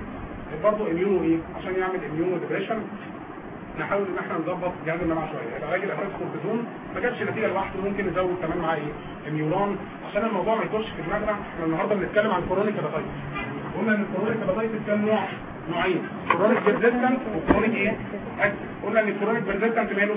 برضه اميونو ايه؟ عشان يعمل اميونو ديبريشن. نحاول ان احنا نظبط جهاز المناعه شويه. العلاج الاساسي كورتيزون ما جاتش نتيجه لوحده، ممكن نزود كمان معاه ايه؟ اميوران، عشان الموضوع ما يدورش في دماغنا. احنا النهارده بنتكلم عن كرونيك هيباتايتس. قلنا ان الكرونيك هيباتايتس كام نوعين، كرونيك بيرزيستنت وكرونيك ايه؟ اكتف. قلنا ان الكرونيك بيرزيستنت ماله؟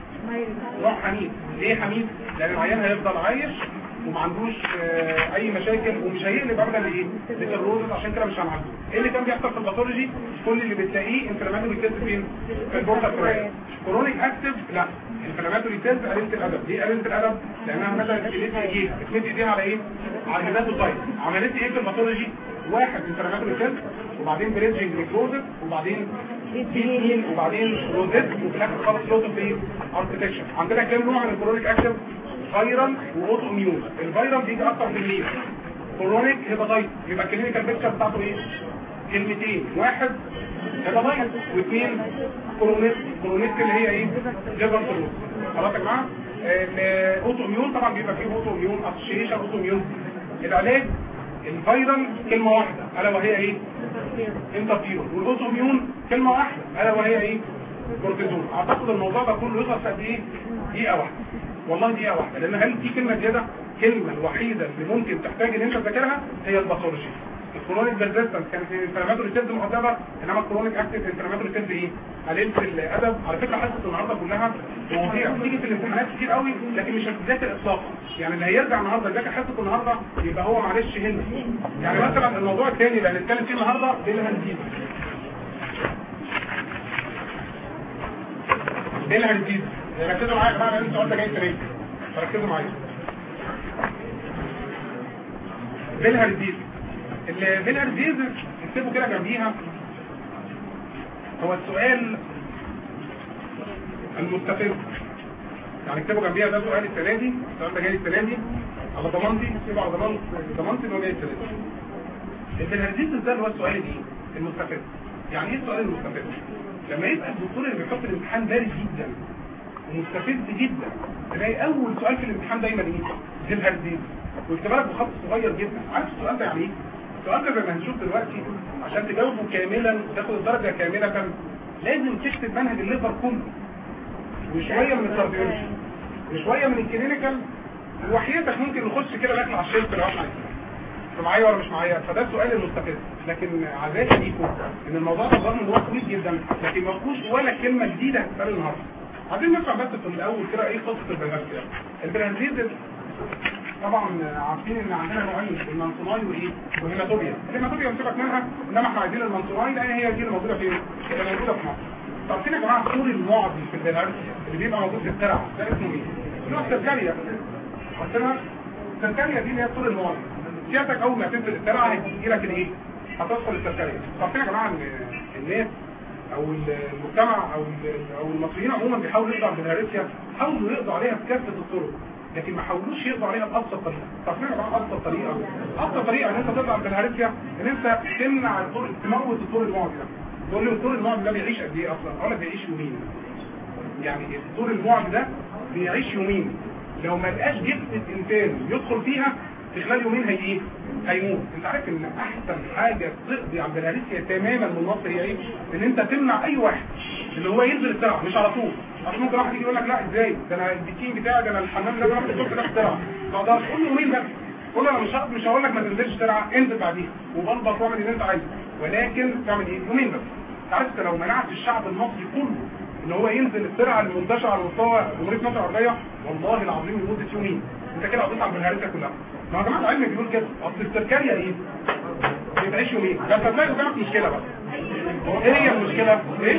نوع حميد. ليه حميد؟ لان العيان هيفضل عايش وما عندوش اي مشاكل ومش هيقلب ابدا لايه؟ للروزس، عشان كده مش هنعالجه. ايه اللي كان بيحصل في الباثولوجي؟ كل اللي بتلاقيه انفلاماتوري سيلز فين؟ في البورتا كوريا. كرونيك اكتف لا، انفلاماتوري سيلز قليله الادب. ليه قليله الادب؟ لانها مثلا بتمد ايديها على ايه؟ على الهيباتوسايت. عملت ايه في الباثولوجي؟ واحد انفلاماتوري سيلز، وبعدين بريدجنج نيكروزس، وبعدين بيتين، وبعدين روزيت، وفي الاخر خالص لوتو في اركتكشر. عندنا كام نوع من الكرونيك اكتف؟ فايرال واوتو اميون. الفايرال بيجي اكتر من مين؟ كرونيك هيباتايتس. يبقى الكلينيكال بيكتشر بتاعته ايه؟ كلمتين، واحد هيباتايتس، واثنين كرونيك اللي هي ايه؟ ليفر سيروز. خلاص يا جماعه؟ الاوتو اميون طبعا بيبقى فيه اوتو اميون اسوشيشن، اوتو اميون. العلاج الفايرال كلمه واحده الا وهي ايه؟ انترفيرون. والاوتو اميون كلمه واحده الا وهي ايه؟ كورتيزون. اعتقد الموضوع ده كله يخلص قد ايه؟ دقيقه واحده. والله دقيقه واحده، لان هل في كلمه زياده؟ الكلمه الوحيده اللي ممكن تحتاج ان انت تذاكرها هي الباثولوجي. الكرونيك بيرزيستنت كانت الانفلاماتوري سيلز مؤدبه، انما الكرونيك اكتيف انفلاماتوري سيلز ايه؟ قليله الادب. على فكره حصه النهارده كلها مواضيع بتيجي في الامتحانات كتير قوي، لكن مش هتذاكر اطلاقا. يعني اللي هيرجع النهارده يذاكر حصه النهارده يبقى هو معلش هند. يعني مثلا الموضوع الثاني اللي هنتكلم فيه النهارده بالهنديز. بالهنديز ركزوا معايا يا جماعه، لان السؤال ده جاي تريد، فركزوا معايا. بالهنديز بالهنديز اكتبوا كده جنبيها. هو السؤال المستفز، يعني اكتبوا جنبيها ده سؤال السنه دي، السؤال ده جاي السنه دي على ضمانتي، اكتبوا على ضمانتي انه جاي السنه دي. بالهنديز ده اللي هو السؤال ايه؟ المستفز. يعني ايه السؤال المستفز؟ لما يبقى الدكتور اللي بيحط الامتحان بارد جدا ومستفز جدا، تلاقي اول سؤال في الامتحان دايما ايه؟ بالهنديز، واكتبها لك بخط صغير جدا. عارف السؤال ده يعني ايه؟ السؤال ده زي ما هنشوف دلوقتي عشان تجاوبه كاملا وتاخد الدرجه كامله لازم تكتب منهج الليفر كله، وشويه من الكارديولوجي وشويه من الكلينيكال، وحياتك ممكن نخش كده نطلع على الشيلف لو احنا عايزين. معايا ولا مش معايا؟ فده السؤال المستفز. لكن عزائي ليكم ان الموضوع ده ظن ان هو طويل جدا، لكن ما فيهوش ولا كلمه جديده هتتقال النهارده. عايزين نفهم بس في الاول كده ايه قصه البرهانزيز. البرهانزيز طبعا عارفين ان عندنا نوعين، المنصوناي وايه؟ وهيماتوبيا. الهيماتوبيا بنسيبك منها، انما احنا عايزين المنصوناي لان هي دي اللي موجوده فين؟ اللي موجوده في مصر. طب فين يا جماعه الطول المعدي في البرهانزيز اللي بيبقى موجود في الترعه؟ ده اسمه ايه؟ اللي هو السركاريا. قلتلها السركاريا دي اللي هي الطول المعدي. سيادتك اول ما تنزل الترعه هيجي لك الايه؟ هتدخل السركاريا. طب فين يا جماعه الناس او المجتمع او المصريين عموما بيحاولوا يقضوا على البلهارسيا، حاولوا يقضوا عليها بكافه الطرق، لكن ما حاولوش يقضوا عليها بابسط طريقه. طب فين يا جماعه ابسط طريقه؟ ابسط طريقه ان انت تقضي على البلهارسيا ان انت تمنع الطرق، تموت الطرق المعدي ده. تقول لي الطرق المعدي ده بيعيش قد ايه اصلا؟ اقول لك بيعيش يومين. يعني الطرق المعدي ده بيعيش يومين، لو ما لقاش جسم انسان يدخل فيها في خلال يومين هيموت. انت عارف ان احسن حاجه تقضي على البلهارسيا تماما من مصر هي ايه؟ ان انت تمنع اي واحد اللي هو ينزل الترعه مش على طول. اصل ممكن واحد يجي يقول لك لا ازاي؟ ده انا البيكين بتاعي، ده انا الحمام ده انا الصبح ده في الترعه. ما اقدرش. قول له يومين بس. قول له انا مش هقول لك ما تنزلش ترعه، انزل بعديها وبلبط واعمل اللي انت عايزه، ولكن تعمل ايه؟ يومين بس. انت عارف لو منعت الشعب المصري كله ان هو ينزل السرعه المنتشره على مستوى جمهوريه مصر العربيه والله العظيم لمده يومين. انت كده قضيت على البلهارسيا كلها. ما يا جماعه العلم بيقول كده، اصل السركاريا ايه؟ بتعيش يومين، بس هتلاقي بقى مشكله بقى. ايه هي المشكله؟ ايه؟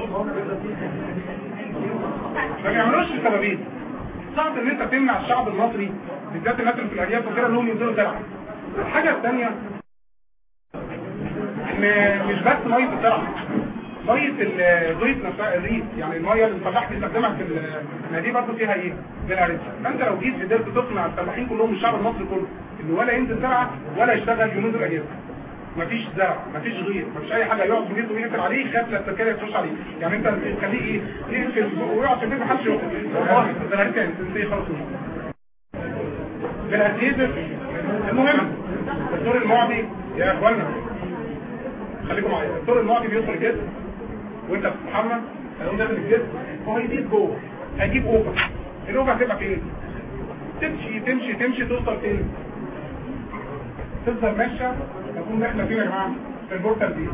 ما بيعملوش السببين. صعب ان انت تمنع الشعب المصري بالذات الناس اللي في الارياف وكده انهم ينزلوا زرع. الحاجه الثانيه ان مش بس ميه الزرع، ميه الغيط نفسها الريف، يعني الميه اللي الفلاح بيستخدمها في ما دي برضه فيها ايه؟ بلهارسيا. فانت لو جيت قدرت تقنع الفلاحين كلهم الشعب المصري كله انه ولا ينزل زرع ولا يشتغل يومين دول اجازه. مفيش زرع، مفيش غير، مفيش اي حاجه يقعد في بيته ويقفل عليه يخاف لا السكريه تخش عليه. يعني انت تخليه ايه؟ يقفل ويقعد في البيت محدش يخرج. والله البلهارسيا انت خلاص. بالهديد المهم الدور المعدي يا اخوانا خليكم معايا. الدور المعدي بيدخل الجسم وانت بتتحمل هيقوم داخل الجسم وهيزيد جوه، هيجيب اوفر. الاوفر هتبقى فين؟ تمشي تمشي تمشي توصل فين؟ تفضل ماشيه تكون داخله فين يا جماعه؟ في البورتال دي.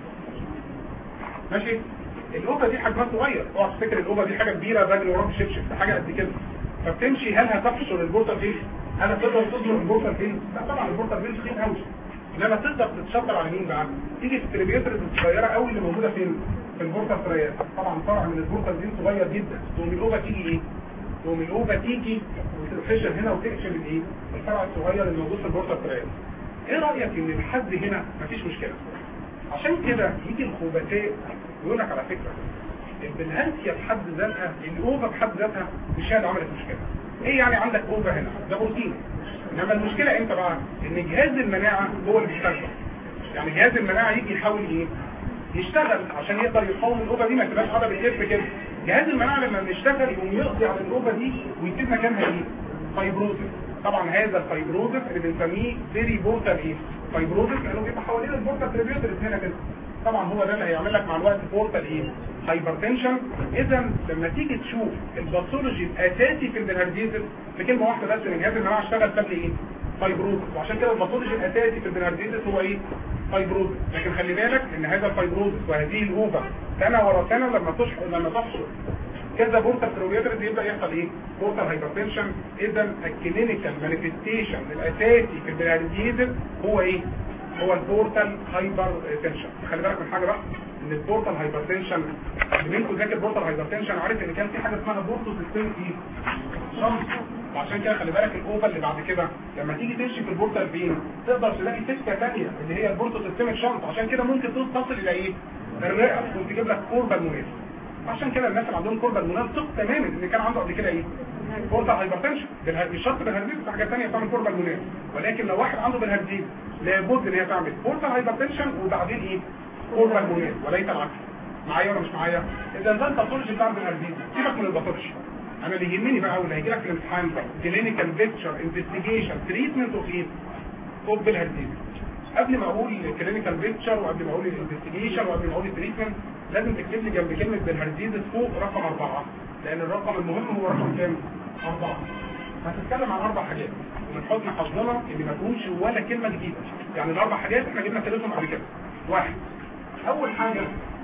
ماشي؟ الاوفر دي حجمها صغير، اوعى تفتكر الاوفر دي حاجه كبيره الراجل وراه بشبشب، ده حاجه قد كده. فبتمشي هل هتحشر البورتال دي؟ هل هتقدر تضرب البورتال دي؟ لا طبعا البورتال دي تخين قوي. انما تقدر تتشطر على مين بقى؟ تيجي في التريبيوترز الصغيره قوي اللي موجوده فين؟ في البورتال تريات. طبعا فرع من البورتال دي صغير جدا. تقوم الاوفا تيجي ايه؟ تقوم الاوفا تيجي وتنفجر هنا وتقفل الايه؟ الفرع الصغير اللي موجود في البورتال تريات. ايه رايك ان لحد هنا مفيش مشكله؟ عشان كده يجي الخبثاء ويقول لك على فكره البلهارسيا بحد ذاتها، الاوفا بحد ذاتها مش هي اللي عملت مشكله. ايه يعني عندك اوفا هنا؟ ده بروتين. انما المشكله امتى بقى؟ ان جهاز المناعه هو اللي بيستخدم. يعني جهاز المناعه يجي يحاول ايه؟ يشتغل عشان يقدر يقاوم الاوفا دي، ما تبقاش قاعده بتلف كده. جهاز المناعه لما بيشتغل يقوم يقضي على الاوفا دي ويسيب مكانها ايه؟ فايبروزس. طبعا هذا الفايبروزس اللي بنسميه فيري بورتال ايه؟ فايبروزس لانه بيبقى حوالين البورتال تريبيوترز هنا كده. طبعا هو ده اللي هيعمل لك مع الوقت بورتال ايه؟ هايبرتنشن. اذا لما تيجي تشوف الباثولوجي الاساسي في البلهارديزم بكلمه واحده بس ان جهاز المناعه اشتغل ساب ايه؟ فايبروزس. وعشان كده الباثولوجي الاساسي في البلهارديزم هو ايه؟ فايبروزس. لكن خلي بالك ان هذا الفايبروزس وهذه الاوفا سنه ورا سنه لما تحصل كذا بورتال تريبيوترز يبدا يحصل ايه؟ بورتال هايبرتنشن. اذا الكلينيكال مانيفستيشن الاساسي في البلهارديزم هو ايه؟ هو البورتال هايبرتنشن. خلي بالك من حاجه بقى ان البورتال هايبرتنشن اللي انتوا ذاكر بورتال هايبرتنشن عارف ان كان في حاجه اسمها بورتو سيستم ايه؟ شمس. وعشان كده خلي بالك الاوفا اللي بعد كده لما تيجي تمشي في البورتال فين تقدر تلاقي سكه ثانيه اللي هي البورتو سيستم شمس. عشان كده ممكن تصل الى ايه؟ الرئه وتجيب لك كوربا المونيل. عشان كده الناس اللي عندهم كوربا المونيل ثق تماما ان كان عنده قبل كده ايه؟ بورتال هايبرتنشن. مش شرط بالهرزيز، في حاجه ثانيه بتعمل كوربا المونيل. ولكن لو واحد عنده بالهرزيز لابد ان هي تعمل بورتال هايبرتنشن وبعدين ايه؟ كوربا المونيل وليس العكس. معايا ولا مش معايا؟ اذا ده الباثولوجي بتاع البلهارديزم. سيبك من الباثولوجي. انا اللي يهمني بقى واللي هيجي لك في الامتحان كلينيكال بيكتشر انفستيجيشن تريتمنت اوف ايه؟ اوف بالهارديزم. قبل ما اقول كلينيكال بيكتشر وقبل ما اقول الانفستيجيشن وقبل ما اقول التريتمنت لازم تكتب لي جنب كلمه بالهارديزم فوق رقم 4 لان الرقم المهم هو رقم كام؟ 4. هتتكلم عن 4 حاجات ومن حسن حظنا اللي ما تكونش ولا كلمه جديده. يعني ال4 حاجات احنا جبنا ثلاثهم قبل كده. 1 اول حاجه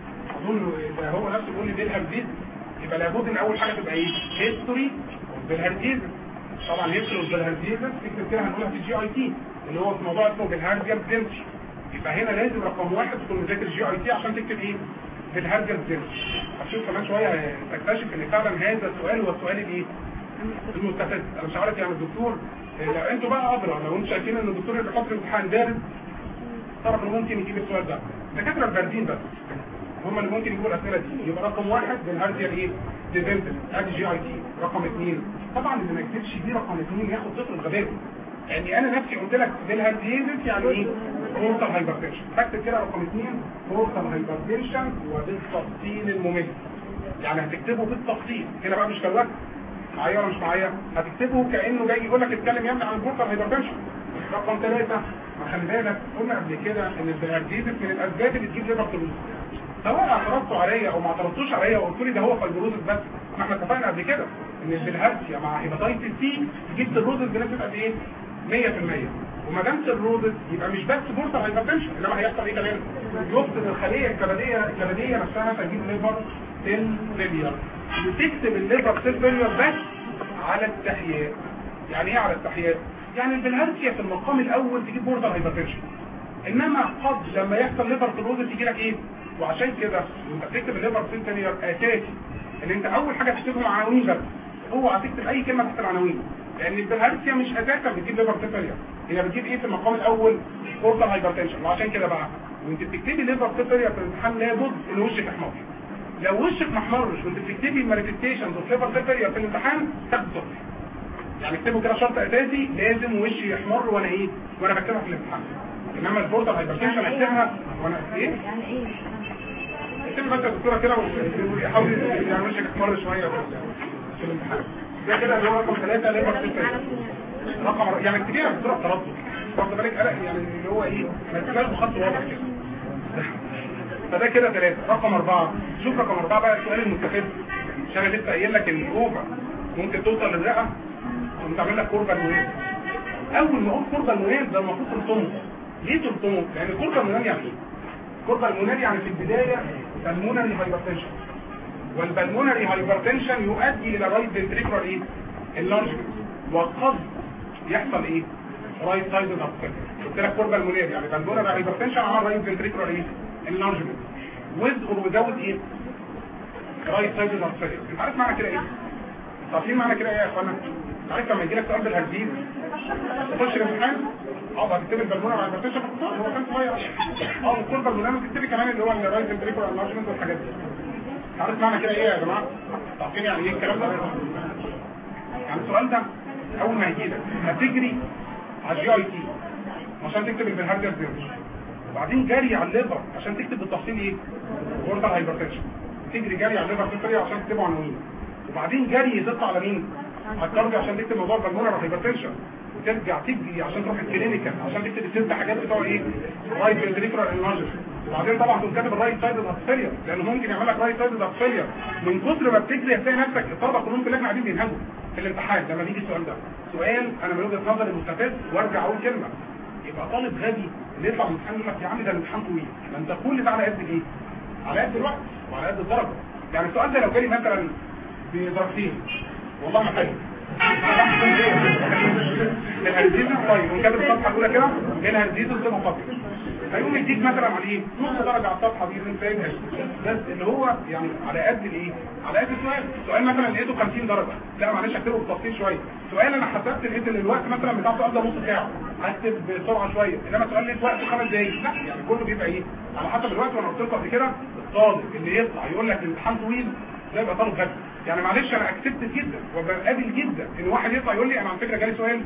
اظن اذا هو نفسه بيقول لي بالهارديزم يبقى لابد ان اول حاجه تبقى ايه؟ هيستوري بالهارديزم. طبعا هيستوري بالهارديزم تكتب كده هنقولها في الجي اي تي اللي هو في موضوع اسمه بالهارديزم ديمشي. يبقى هنا لازم رقم 1 تكون مذاكر الجي اي تي عشان تكتب ايه؟ بالهارديزم ديمشي. هتشوف كمان شويه تكتشف ان فعلا هذا السؤال هو السؤال الايه؟ المستفز. انا مش عارف يعني الدكتور لو انتوا بقى ادرى لو انتوا شايفين ان الدكتور اللي بيحط الامتحان بارد تعرف انه ممكن يجيب السؤال ده. دكاتره الباردين بس هم اللي ممكن يجيبوا الاسئله دي. يبقى رقم 1 بالهارديزم ايه؟ ديفنتس ادي جي اي تي. رقم 2 طبعا اللي ما يكتبش دي رقم 2 ياخد صفر الغباء. يعني انا نفسي قلت لك بالهارديزم يعني ايه؟ بورتال هايبرتنشن. فاكتب كده رقم 2 بورتال هايبرتنشن وبالتفصيل الممل. يعني هتكتبه بالتفصيل هنا بقى مش كلمه معايا ولا مش معايا؟ هتكتبه كانه جاي يقول لك اتكلم يا ابني عن البورتال هايبرتنشن. رقم 3 ما خلي بالك قلنا قبل كده ان البلهارديزم من الاسباب اللي تجيب ليفر فلوس. سواء اعترضتوا عليا او ما اعترضتوش عليا وقلتوا لي ده هو فايبروزس بس ما احنا اتفقنا قبل كده ان البلهارسيا مع هيباتايتس سي تجيب سيروزس بنسبه قد ايه؟ 100%. وما دام سيروزس يبقى مش بس بورتال هايبرتنشن انما هيحصل ايه كمان؟ يفقد الخليه الكبديه نفسها فتجيب ليفر سيل فيلير، وتكتب الليفر سيل فيلير بس على التحيات. يعني ايه على التحيات؟ يعني البلهارسيا في المقام الاول تجيب بوردر هايبرتنشن، انما قد لما يحصل ليفر سيروز تيجي لك ايه؟ وعشان كده وانت بتكتب الليفر سيل فيلير اساسي ان انت اول حاجه تكتبهم عناوين بس، اوعى تكتب اي كلمه تحت العناوين، لان البلهارسيا مش اساسا بتجيب ليفر سيل فيلير، هي بتجيب ايه في المقام الاول؟ بوردر هايبرتنشن. وعشان كده بقى وانت بتكتبي ليفر سيل فيلير في الامتحان لابد ان وشك احمر. لو وشك ما احمرش وانت بتكتبي مانيفستيشنز اوف ليفر سيل فيلير في الامتحان تاخد صفر. يعني اكتبوا كده شرط اساسي، لازم وشي يحمر وانا ايه؟ وانا بكتبها في الامتحان. انما البوردر هايبرتنشن اكتبها وانا ايه؟ يعني ايه؟ اكتبي بس يا دكتوره كده وحاولي يعني وشك يحمر شويه في الامتحان. ده كده اللي هو رقم 3 ليفر سيل فيلير. رقم يعني اكتبيها بصوره تردد، واخد بالك قلق يعني اللي هو ايه؟ ما تبقاش بخط واضح كده. فده كده 3. رقم 4، شوف رقم 4 بقى السؤال المستفز، عشان انا لسه قايل لك ان الاوفر ممكن توصل للرئه وتعمل لك كوربا المنام. اول ما اقول كوربا المنام ده المفروض تلطمه. ليه تلطمه؟ لان كوربا المنام يعني ايه؟ كوربا المنام يعني في البدايه بالمونري هايبرتنشن، والبالمونري هايبرتنشن يؤدي الى رايت فنتريكولار ايه؟ اللارجمنت، وقد يحصل ايه؟ رايت سايد ابسكت. قلت لك كوربا المنام يعني بالمونري هايبرتنشن على رايت فنتريكولار ايه؟ اللارجمنت ويز اور ويزاوت ايه؟ رايت سايد ابسكت. انت عارف معنى كده ايه؟ عارفين معنى كده ايه يا اخوانا؟ عارف لما يجي لك سؤال بالهرزيز تخش الامتحان هتكتب البالمونر على البرتيشن هو كان صغير الكوربا المنام تكتبي كمان اللي هو الرايت فنتريكولار انلارجمنت والحاجات دي. عارف معنى كده ايه يا جماعه؟ عارفين يعني ايه الكلام ده؟ يعني السؤال ده اول ما يجي لك هتجري على الجي اي تي عشان تكتب البلهارزيز ديرش، وبعدين جري على الليفر عشان تكتب بالتفصيل ايه؟ بوردر هايبرتنشن. تجري جري على الليفر تفري عشان تكتبه عناوين، وبعدين جري تطلع على مين؟ على الكارديو عشان تكتب موضوع البلمونر هايبرتنشن، وترجع تجري عشان تروح الكلينيكال عشان تكتب الست حاجات بتوع ايه؟ رايت فنتريكولار انلارجمنت. وبعدين طبعا تقوم كاتب الرايت سايد ابسفيلير، لانه ممكن يعمل لك رايت سايد ابسفيلير من كتر ما بتجري هتلاقي نفسك الطلبه كلهم في اللجنه قاعدين بينهجوا في الامتحان لما بيجي السؤال ده. سؤال انا من وجهه نظري مستفز وارجع اقول كلمه، يبقى طالب غبي اللي يطلع من الامتحان يقول لك يا عم ده الامتحان طويل، ما انت كل ده على قد ايه؟ على قد الوقت وعلى قد الدرجه. يعني السؤال ده لو جالي مثلا بدرجتين والله ما حلو الهرزيزة طيب ونكتب الصفحه الاولى كده الهرزيزة قدامها فاضيه، هيقوم يديك مثلا على ايه؟ نص درجه على الصفحه دي اللي انت فاهمها، بس اللي هو يعني على قد الايه؟ على قد السؤال مثلا لقيته 50 درجه، لا معلش اكتبه بتفصيل شويه. سؤال انا حسبت لقيت ان الوقت مثلا بتاع السؤال ده نص ساعه، هكتب بسرعه شويه، انما سؤال لقيت وقت 5 دقايق، لا يعني كله بيبقى ايه؟ على حسب الوقت. وانا قلت لكم قبل كده الطالب اللي يطلع يقول لك الامتحان طويل ده يبقى طالب غبي. يعني معلش انا اكسبت جدا وبقابل جدا ان واحد يطلع يقول لي انا على فكره جالي سؤال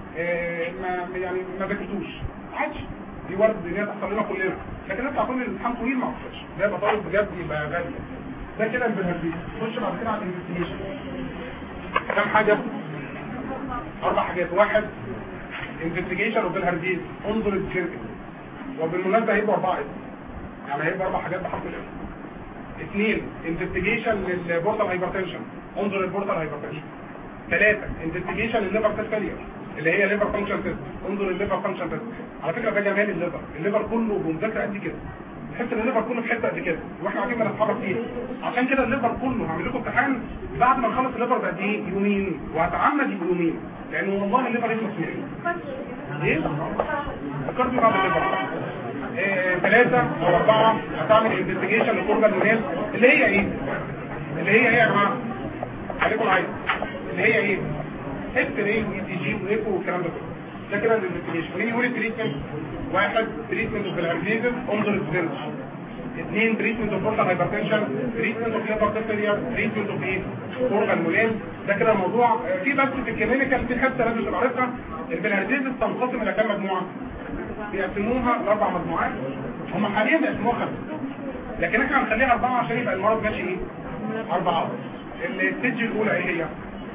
ما ذاكرتوش، عادي دي ورد ان هي تحصل لنا كلنا، لكن يطلع كل الامتحان طويل ما اعرفش ده يبقى طالب بجد يبقى غبي. ده كده البلهارزيز. خش بعد كده على الانفستيجيشن. كام حاجه؟ 4 حاجات. 1 انفستيجيشن وبالهارزيز انظر الجيركن، وبالمناسبه هيبقوا 4 يعني هيبقى 4 حاجات بحرف الاف. 2 انفستيجيشن للبورتال هايبرتنشن، انظر البورتال هايبرتنشن. 3 انفستيجيشن للليفر سيل فيلير اللي هي ليفر فانكشن تيست، انظر الليفر فانكشن تيست. على فكره ده جمال الليفر كله بمذاكره قد كده، تحس ان الليفر كله في حته قد كده واحنا قاعدين بنتحرك فيه. عشان كده الليفر كله هعمل لكم امتحان بعد ما نخلص الليفر بقد ايه؟ يومين، وهتعمد يبقوا يومين لانه والله الليفر يخلص منين. ايه؟ فكرت بعد الليفر 3 او 4 هتعمل انفستيجيشن للكوربا المنال اللي هي ايه؟ اللي هي ايه يا جماعه؟ خليكم معايا. اللي هي ايه؟ اكس-راي واي تي جي وايكو والكلام ده كله. ده كده الانفستيجيشن. ونيجي نقول التريتمنت. 1 تريتمنت اوف الهرزيزز انظر السبنج. 2 تريتمنت اوف بورتال هايبرتنشن، تريتمنت اوف ليفر فيلير، تريتمنت اوف ايه؟ كوربا المنال. ده كده الموضوع. في بس في الكلينيكال في حته لازم تبقى عارفها، البلهارزيزز تنقسم الى كام مجموعه؟ بيقسموها ل4 مجموعات، هم حاليا بيقسموها 5 لكن احنا هنخليها 4 عشان يبقى المرض ماشي ايه؟ 4. الستيج الاولى ايه هي؟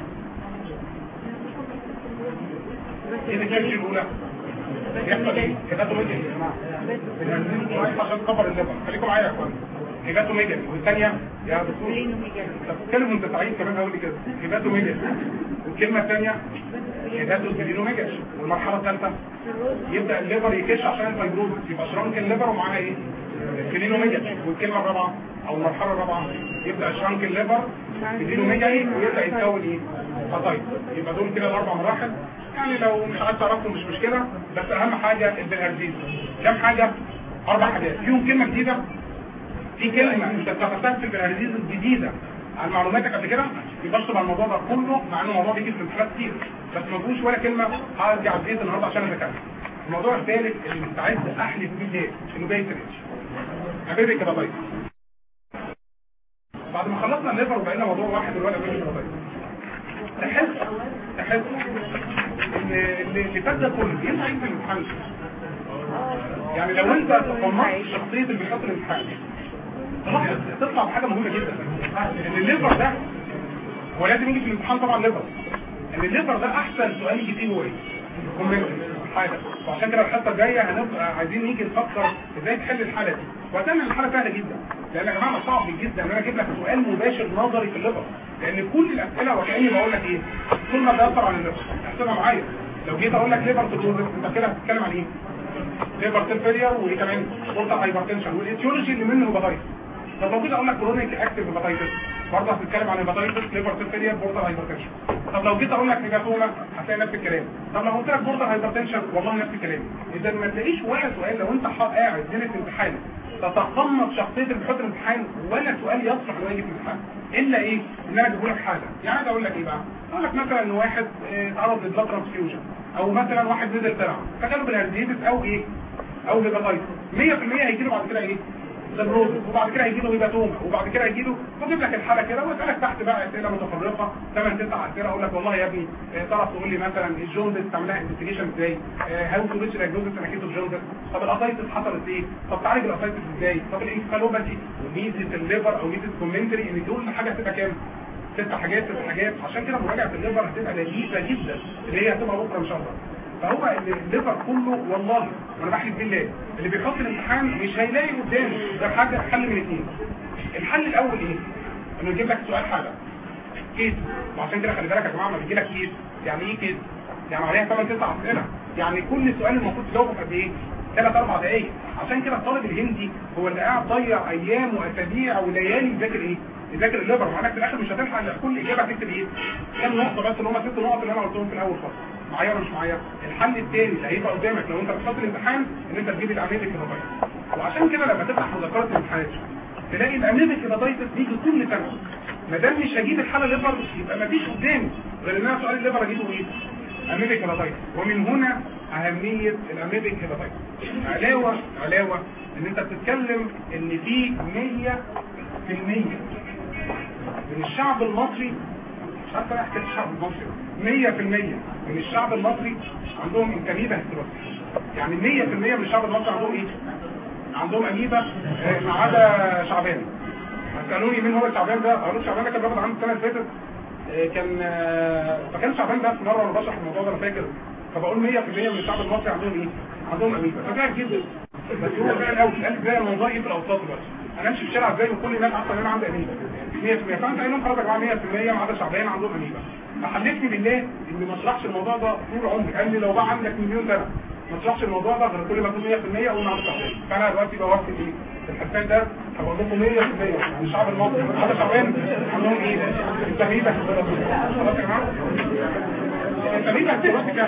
ايه الستيج الاولى؟ يحصل ايه؟ هيباتوميجالي يا جماعه عشان تكبر الليفر. خليكم معايا يا اخوان. هيباتوميجالي. والثانيه يا دكتور طب اتكلم وانت سعيد كمان قوي كده. هيباتوميجالي. والكلمه الثانيه هيباتوسبلينوميجالي. والمرحله الثالثه يبدا الليفر يكش عشان الفايبروز، يبقى شرانك الليفر ومعاها ايه؟ سبلينوميجالي، والكلمه الرابعه او المرحله الرابعه يبدا شرانك الليفر سبلينوميجالي ويبدا يتكون ايه؟ هيباتايتس. يبقى دول كده الاربع مراحل. يعني لو مش عايز تعرفهم مش مشكله، بس اهم حاجه البلهارزيز. كام حاجه؟ 4 حاجات. فيهم كلمه جديده، في كلمه انت اتفقتها في البلهارزيز الجديده عن معلوماتك قبل كده، يبصوا على الموضوع ده كله، مع انه موضوع بيجي في الامتحانات كتير، بس ما فيهوش ولا كلمه هرجع البيت النهارده عشان اذاكرها. الموضوع الثالث اللي مستعد احلف بيه ايه؟ انه جاي فريش. ابيبي كده طيب. بعد ما خلصنا الليفر وبقينا موضوع واحد دلوقتي ابيبي كده طيب. تحس ان اللي فات ده كله ينفع في الامتحان. يعني لو انت تقمصت شخصيه اللي بيحط الامتحان تطلع بحاجه مهمه جدا، ان الليفر ده هو لازم يجي في الامتحان طبعا ليفر، ان الليفر ده احسن سؤال يجي فيه هو ايه؟ كومنت حاجه. وعشان كده الحصه الجايه هنبقى عايزين نيجي نفكر ازاي تحل الحاله دي، وهتعمل الحاله سهله جدا، لان يا جماعه صعب جدا ان انا اجيب لك سؤال مباشر نظري في الليفر، لان كل الاسئله وكاني بقول لك ايه؟ كل ما بيأثر على الليفر احسبها معايا. لو جيت اقول لك ليفر تدوز انت كده هتتكلم عن ايه؟ ليفر سيلفيريا وايه كمان؟ بورتال هايبرتنشن والايتيولوجي اللي منه هيباتايتس. طب لو جيت اقول لك كرونيك اكتيف هيباتايتس برضه هتتكلم عن هيباتايتس ليفر سيلفيريا بورتال هايبرتنشن. طب لو جيت اقول لك هيباتوما هتلاقي نفس الكلام. طب لو قلت لك بورتال هايبرتنشن والله نفس الكلام. اذا ما تلاقيش ولا سؤال لو انت قاعد ليله امتحان تتقمص شخصيه اللي بيحط الامتحان ولا سؤال يصلح انه يجي في الامتحان الا ايه؟ ان انا اجيب لك حاجه. يعني انا اقول لك ايه بقى؟ اقول لك مثلا ان واحد اتعرض لبلاد ترانسفيوجن، او مثلا واحد نزل ترعه فجاله بالهرديتس او ايه؟ او هيباتايتس 100% هيجي له بعد كده ايه؟ الروزس، وبعد كده هيجي له هيباتوما، وبعد كده هيجي له بجيب لك الحاله كده واسالك تحت بقى اسئله متفرقه 8 9 اسئله. اقول لك والله يا ابني تعرف تقول لي مثلا الجوندس تعملها انفستيجيشن ازاي؟ هاو تو ريتش دايجنوستس اكيد الجوندس؟ طب الاسايتس حصلت ايه؟ طب تعالج الاسايتس ازاي؟ طب الانفالوباثي وميزه الليفر او ميزه كومنتري ان دول حاجه هتبقى كام؟ 6 حاجات. عشان كده مراجعه الليفر هتبقى لذيذه جدا اللي هي هتبقى بكره ان شاء الله. فهو الليفر كله والله وانا بحلف بالله اللي بيحط الامتحان مش هيلاقي قدامه غير حاجه حل من 2. الحل الاول ايه؟ انه يجيب لك سؤال حاجه كيس. وعشان كده خلي بالك يا جماعه لما بيجي لك كيس، يعني ايه كيس؟ يعني عليها 8 9 اسئله، يعني كل سؤال المفروض تجاوبه في قد ايه؟ 3 4 دقائق. عشان كده الطالب الهندي هو اللي قاعد ضيع ايام واسابيع وليالي يذاكر ايه؟ يذاكر الليفر، معناها في الاخر مش هتلحق ان كل اجابه تكتب ايه؟ كام نقطه بس اللي هم 6 نقط اللي انا قلتهم في الاول خالص. معايا ولا مش معايا؟ الحل الثاني اللي هيبقى قدامك لو انت بتحط الامتحان ان انت تجيب الاميبيك هيباتايتس. وعشان كده لما تفتح مذكرات الامتحانات تلاقي الاميبيك هيباتايتس بيجي كل سنه. ما دام مش هجيب الحاله ليفر يبقى ما فيش قدامي غير ان انا سؤال الليفر اجيبه ايه؟ اميبيك هيباتايتس. ومن هنا اهميه الاميبيك هيباتايتس. علاوه ان انت بتتكلم ان في 100% من الشعب المصري، مش عارف انا حكايه الشعب المصري، 100% من الشعب المصري عندهم اميبا هيستيروسيس. يعني 100% من الشعب المصري عندهم ايه؟ عندهم اميبا ما عدا شعبان. قالوا لي مين هو الشعبان ده؟ قالوا شعبان ده كان بياخد عنده السنه اللي فاتت فكان شعبان ده في مره وانا بشرح الموضوع ده انا فاكر، فبقول 100% من الشعب المصري عندهم ايه؟ عندهم اميبا. فبعد جدا بس هو فعلا قوي قال ازاي الموضوع ايه في الاوساط بس انا امشي في الشارع ازاي وكل الناس عارفه ان انا عندي اميبا 100%. فانت قايل لهم خلاص يا جماعه 100% ما عدا شعبان عندهم اميبا. فحلفني بالله اني ما اشرحش الموضوع ده طول عمري. قال لي لو بقى عندك مليون سنه ما اشرحش الموضوع ده غير كل ما اكون 100% اقول عندي شعبان. فانا دلوقتي بوقف ايه؟ الحساب ده هقول لكم 100% من الشعب المصري هذا شعبان عندهم ايه؟ التمييز خلاص يا جماعه. التمييز كام؟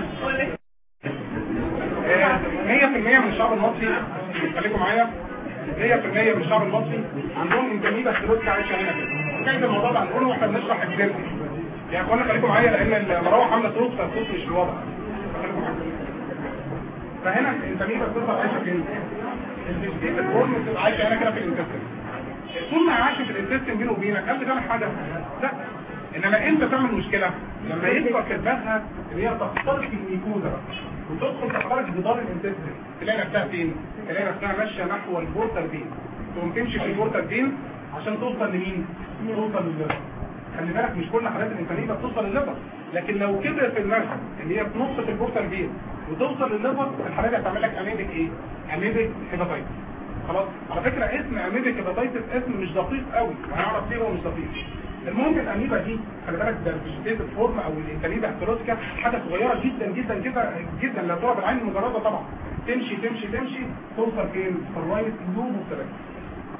100% من الشعب المصري خليكم معايا 100% من الشعب المصري عندهم انتميبا هيستيروسيس عايشه هنا كده. كان الموضوع ده هنقوله واحنا بنشرح الدرس. يا اخوانا خليكم معايا لان المروحه عامله صوت فالصوت مش الوضع. خليكم معايا. فهنا الانتميبا بتفضل عايشه فين؟ الفيجيتيف الفورم بتبقى عايشه هنا كده في الانتستين. طول ما عايشه في الانتستين بينه وبينك هل بتعمل حاجه؟ لا. انما انت تعمل مشكله لما يكبر كباتها ان هي تخترق الميكوزا وتدخل تخترق جدار الانتستين. تلاقي نفسها فين؟ تلاقي نفسها ماشيه نحو البورتال فين. تقوم تمشي في البورتال فين عشان توصل لمين؟ توصل للليفر. خلي بالك مش كل حالات الانسانيه بتوصل للليفر، لكن لو كبرت في المركز اللي هي تنط في البورتال فين وتوصل للليفر الحالات دي هتعمل لك اميبيك ايه؟ اميبيك هيباتايتس. خلاص؟ على فكره اسم اميبيك هيباتايتس اسم مش دقيق قوي، وهنعرف ليه هو مش دقيق. المهم الاميبا دي خلي بالك ده الفيجيتيف فورم او الانتاميبا هيستيروسيكا حاجه صغيره جدا جدا كده جدا لا ترى بالعين المجرده طبعا. تمشي توصل فين؟ في الرايت لوب اوف ذا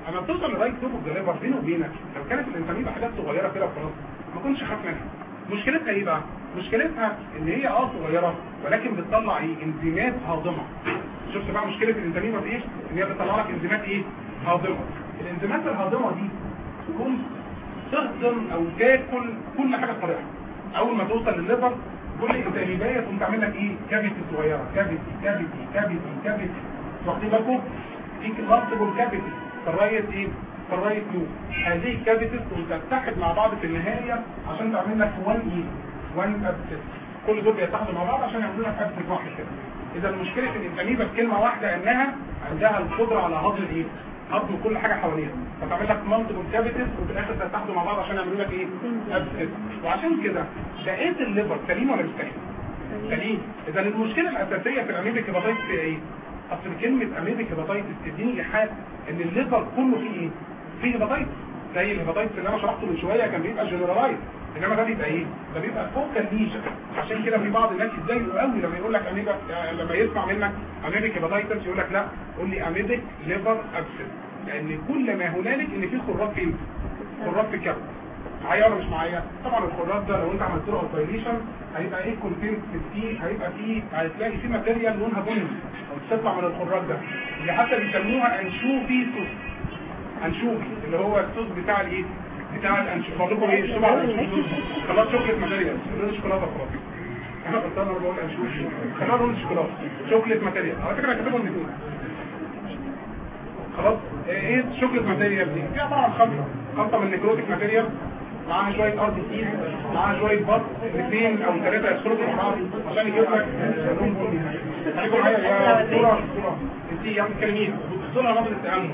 اما بتوصل لغايه توب اوف ذا ليفر بينه وبينك لو كانت الانسولين حاجات صغيره كده وخلاص ما كنتش خاف منها. مشكلتها ايه بقى؟ مشكلتها ان هي صغيره ولكن بتطلع ايه؟ انزيمات هاضمه. شفت بقى مشكله الانسولين في ايه؟ ان هي بتطلع لك انزيمات ايه؟ هاضمه. الانزيمات الهاضمه دي تقوم تهضم او تاكل كل حاجه في طريقها. اول ما توصل للليفر كل انتاجيه تقوم تعمل لك ايه؟ كافيتي صغيره، كافيتي واخدين بالكم؟ في مالتيبل كافيتي فالرايت ايه؟ فالرايت لوب. هذه الكافيتيز تتحد مع بعض في النهايه عشان تعمل لك 1 ابسس. كل دول بيتحدوا مع بعض عشان يعملوا لك ابسس واحد كده. اذا مشكله الانتاميبا بكلمه واحده انها عندها القدره على هضم ايه؟ هضم كل حاجه حواليها، فتعمل لك مالتيبل كافيتيز وفي الاخر تتحدوا مع بعض عشان يعملوا لك ايه؟ ابسس. وعشان كده بقيت الليفر سليم ولا مش سليم؟ سليم. اذا المشكله الاساسيه في الاميبيك هيباتايتس هي ايه؟ اصل كلمه اميبيك هيباتايتس تديني ايحاء ان الليفر كله فيه ايه؟ فيه هيباتايتس. زي الهيباتايتس اللي انا شرحته من شويه كان بيبقى جنرالايز، انما ده بيبقى ايه؟ ده بيبقى فوكال ليجن. عشان كده في بعض الناس يتضايقوا قوي لما يقول لك اميبا، لما يسمع منك اميبيك هيباتايتس يقول لك لا قول لي اميبيك ليفر ابسس، لان كل ما هنالك ان في خراج فين؟ خراج في الكبد. معايا ولا مش معايا؟ طبعا الخراج ده لو انت عملت له اوبريشن هيبقى ايه كونتنت فيه؟ هيبقى فيه، هتلاقي فيه ماتيريال لونها بني بتطلع من الخراج ده اللي حتى بيسموها انشوفي صوص. انشوفي اللي هو الصوص بتاع الايه؟ بتاع الانشوفي. بقول لكم ايه الشبع الانشوفي؟ خلاص شوكليت ماتيريال، لون شوكولاته خلاص. انا غلطان انا بقول انشوفي، خلاص لون شوكولاته، شوكليت ماتيريال. على فكره كاتبهم الاثنين. خلاص ايه شوكليت ماتيريال دي؟ فيها طبعا خلطه من نيكروتيك ماتيريال معاها شويه ار دي سي معاها شويه بط، اثنين او ثلاثه يدخلوا مع بعض عشان يجيب لك لون بني. خليكم معايا يا دكتوره، انت يعني بتتكلمين بتدخلوا نظره التامل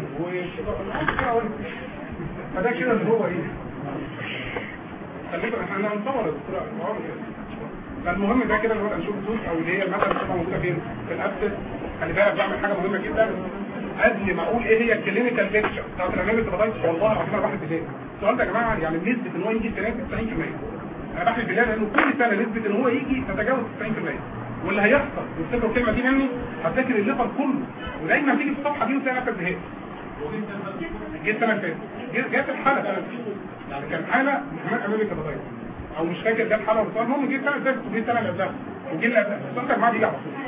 فده كده اللي هو ايه؟ خليكم احنا هنصور يا دكتوره. فالمهم ده كده اللي هو الانشوف صوص او اللي هي الماده اللي بتبقى موجوده فين؟ في الابسس. خلي بالك بعمل حاجه مهمه جدا قبل ما اقول ايه هي الكلينيكال بيكتشر بتاعت الاميبيك هيباتايتس. والله العظيم انا بحلف بالله السؤال ده يا جماعه يعني بنسبه ان هو يجي 90%. انا بحلف بالله لانه كل سنه نسبه ان هو يجي تتجاوز 90%. واللي هيحصل وافتكروا الكلمه دي مني هتذاكر الليفر كله ودايما تيجي في الصفحه دي وتلاقي نفسك زهقت. جيت السنه اللي فاتت جت الحاله يعني كان حاله محمد اميبيك هيباتايتس او مش فاكر جت حاله بس المهم جه السنه اللي فاتت وجه السنه اللي قبلها وجه اللي قبلها. السؤال ده يا جماعه بيجي على طول.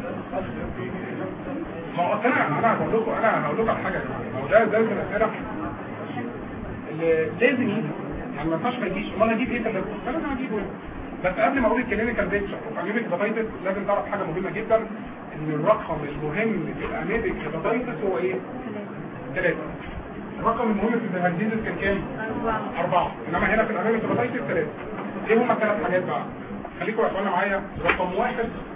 ما هو انا هقول لكم على حاجه يا جماعه. ما هو ده من الاسئله اللي لازم يجي يعني ما ينفعش ما يجيش. امال هجيب ايه؟ انا هجيبه بس قبل ما اقول الكلينيكال بيكتشر في اميبيك هيباتايتس لازم تعرف حاجه مهمه جدا ان الرقم المهم في الاميبيك هيباتايتس هو ايه؟ 3. الرقم المهم في الهنديزس كان كام؟ 4. انما هنا في الاميبيك هيباتايتس 3. ايه هما الثلاث حاجات بقى؟ خليكم يا اخوانا معايا. رقم 1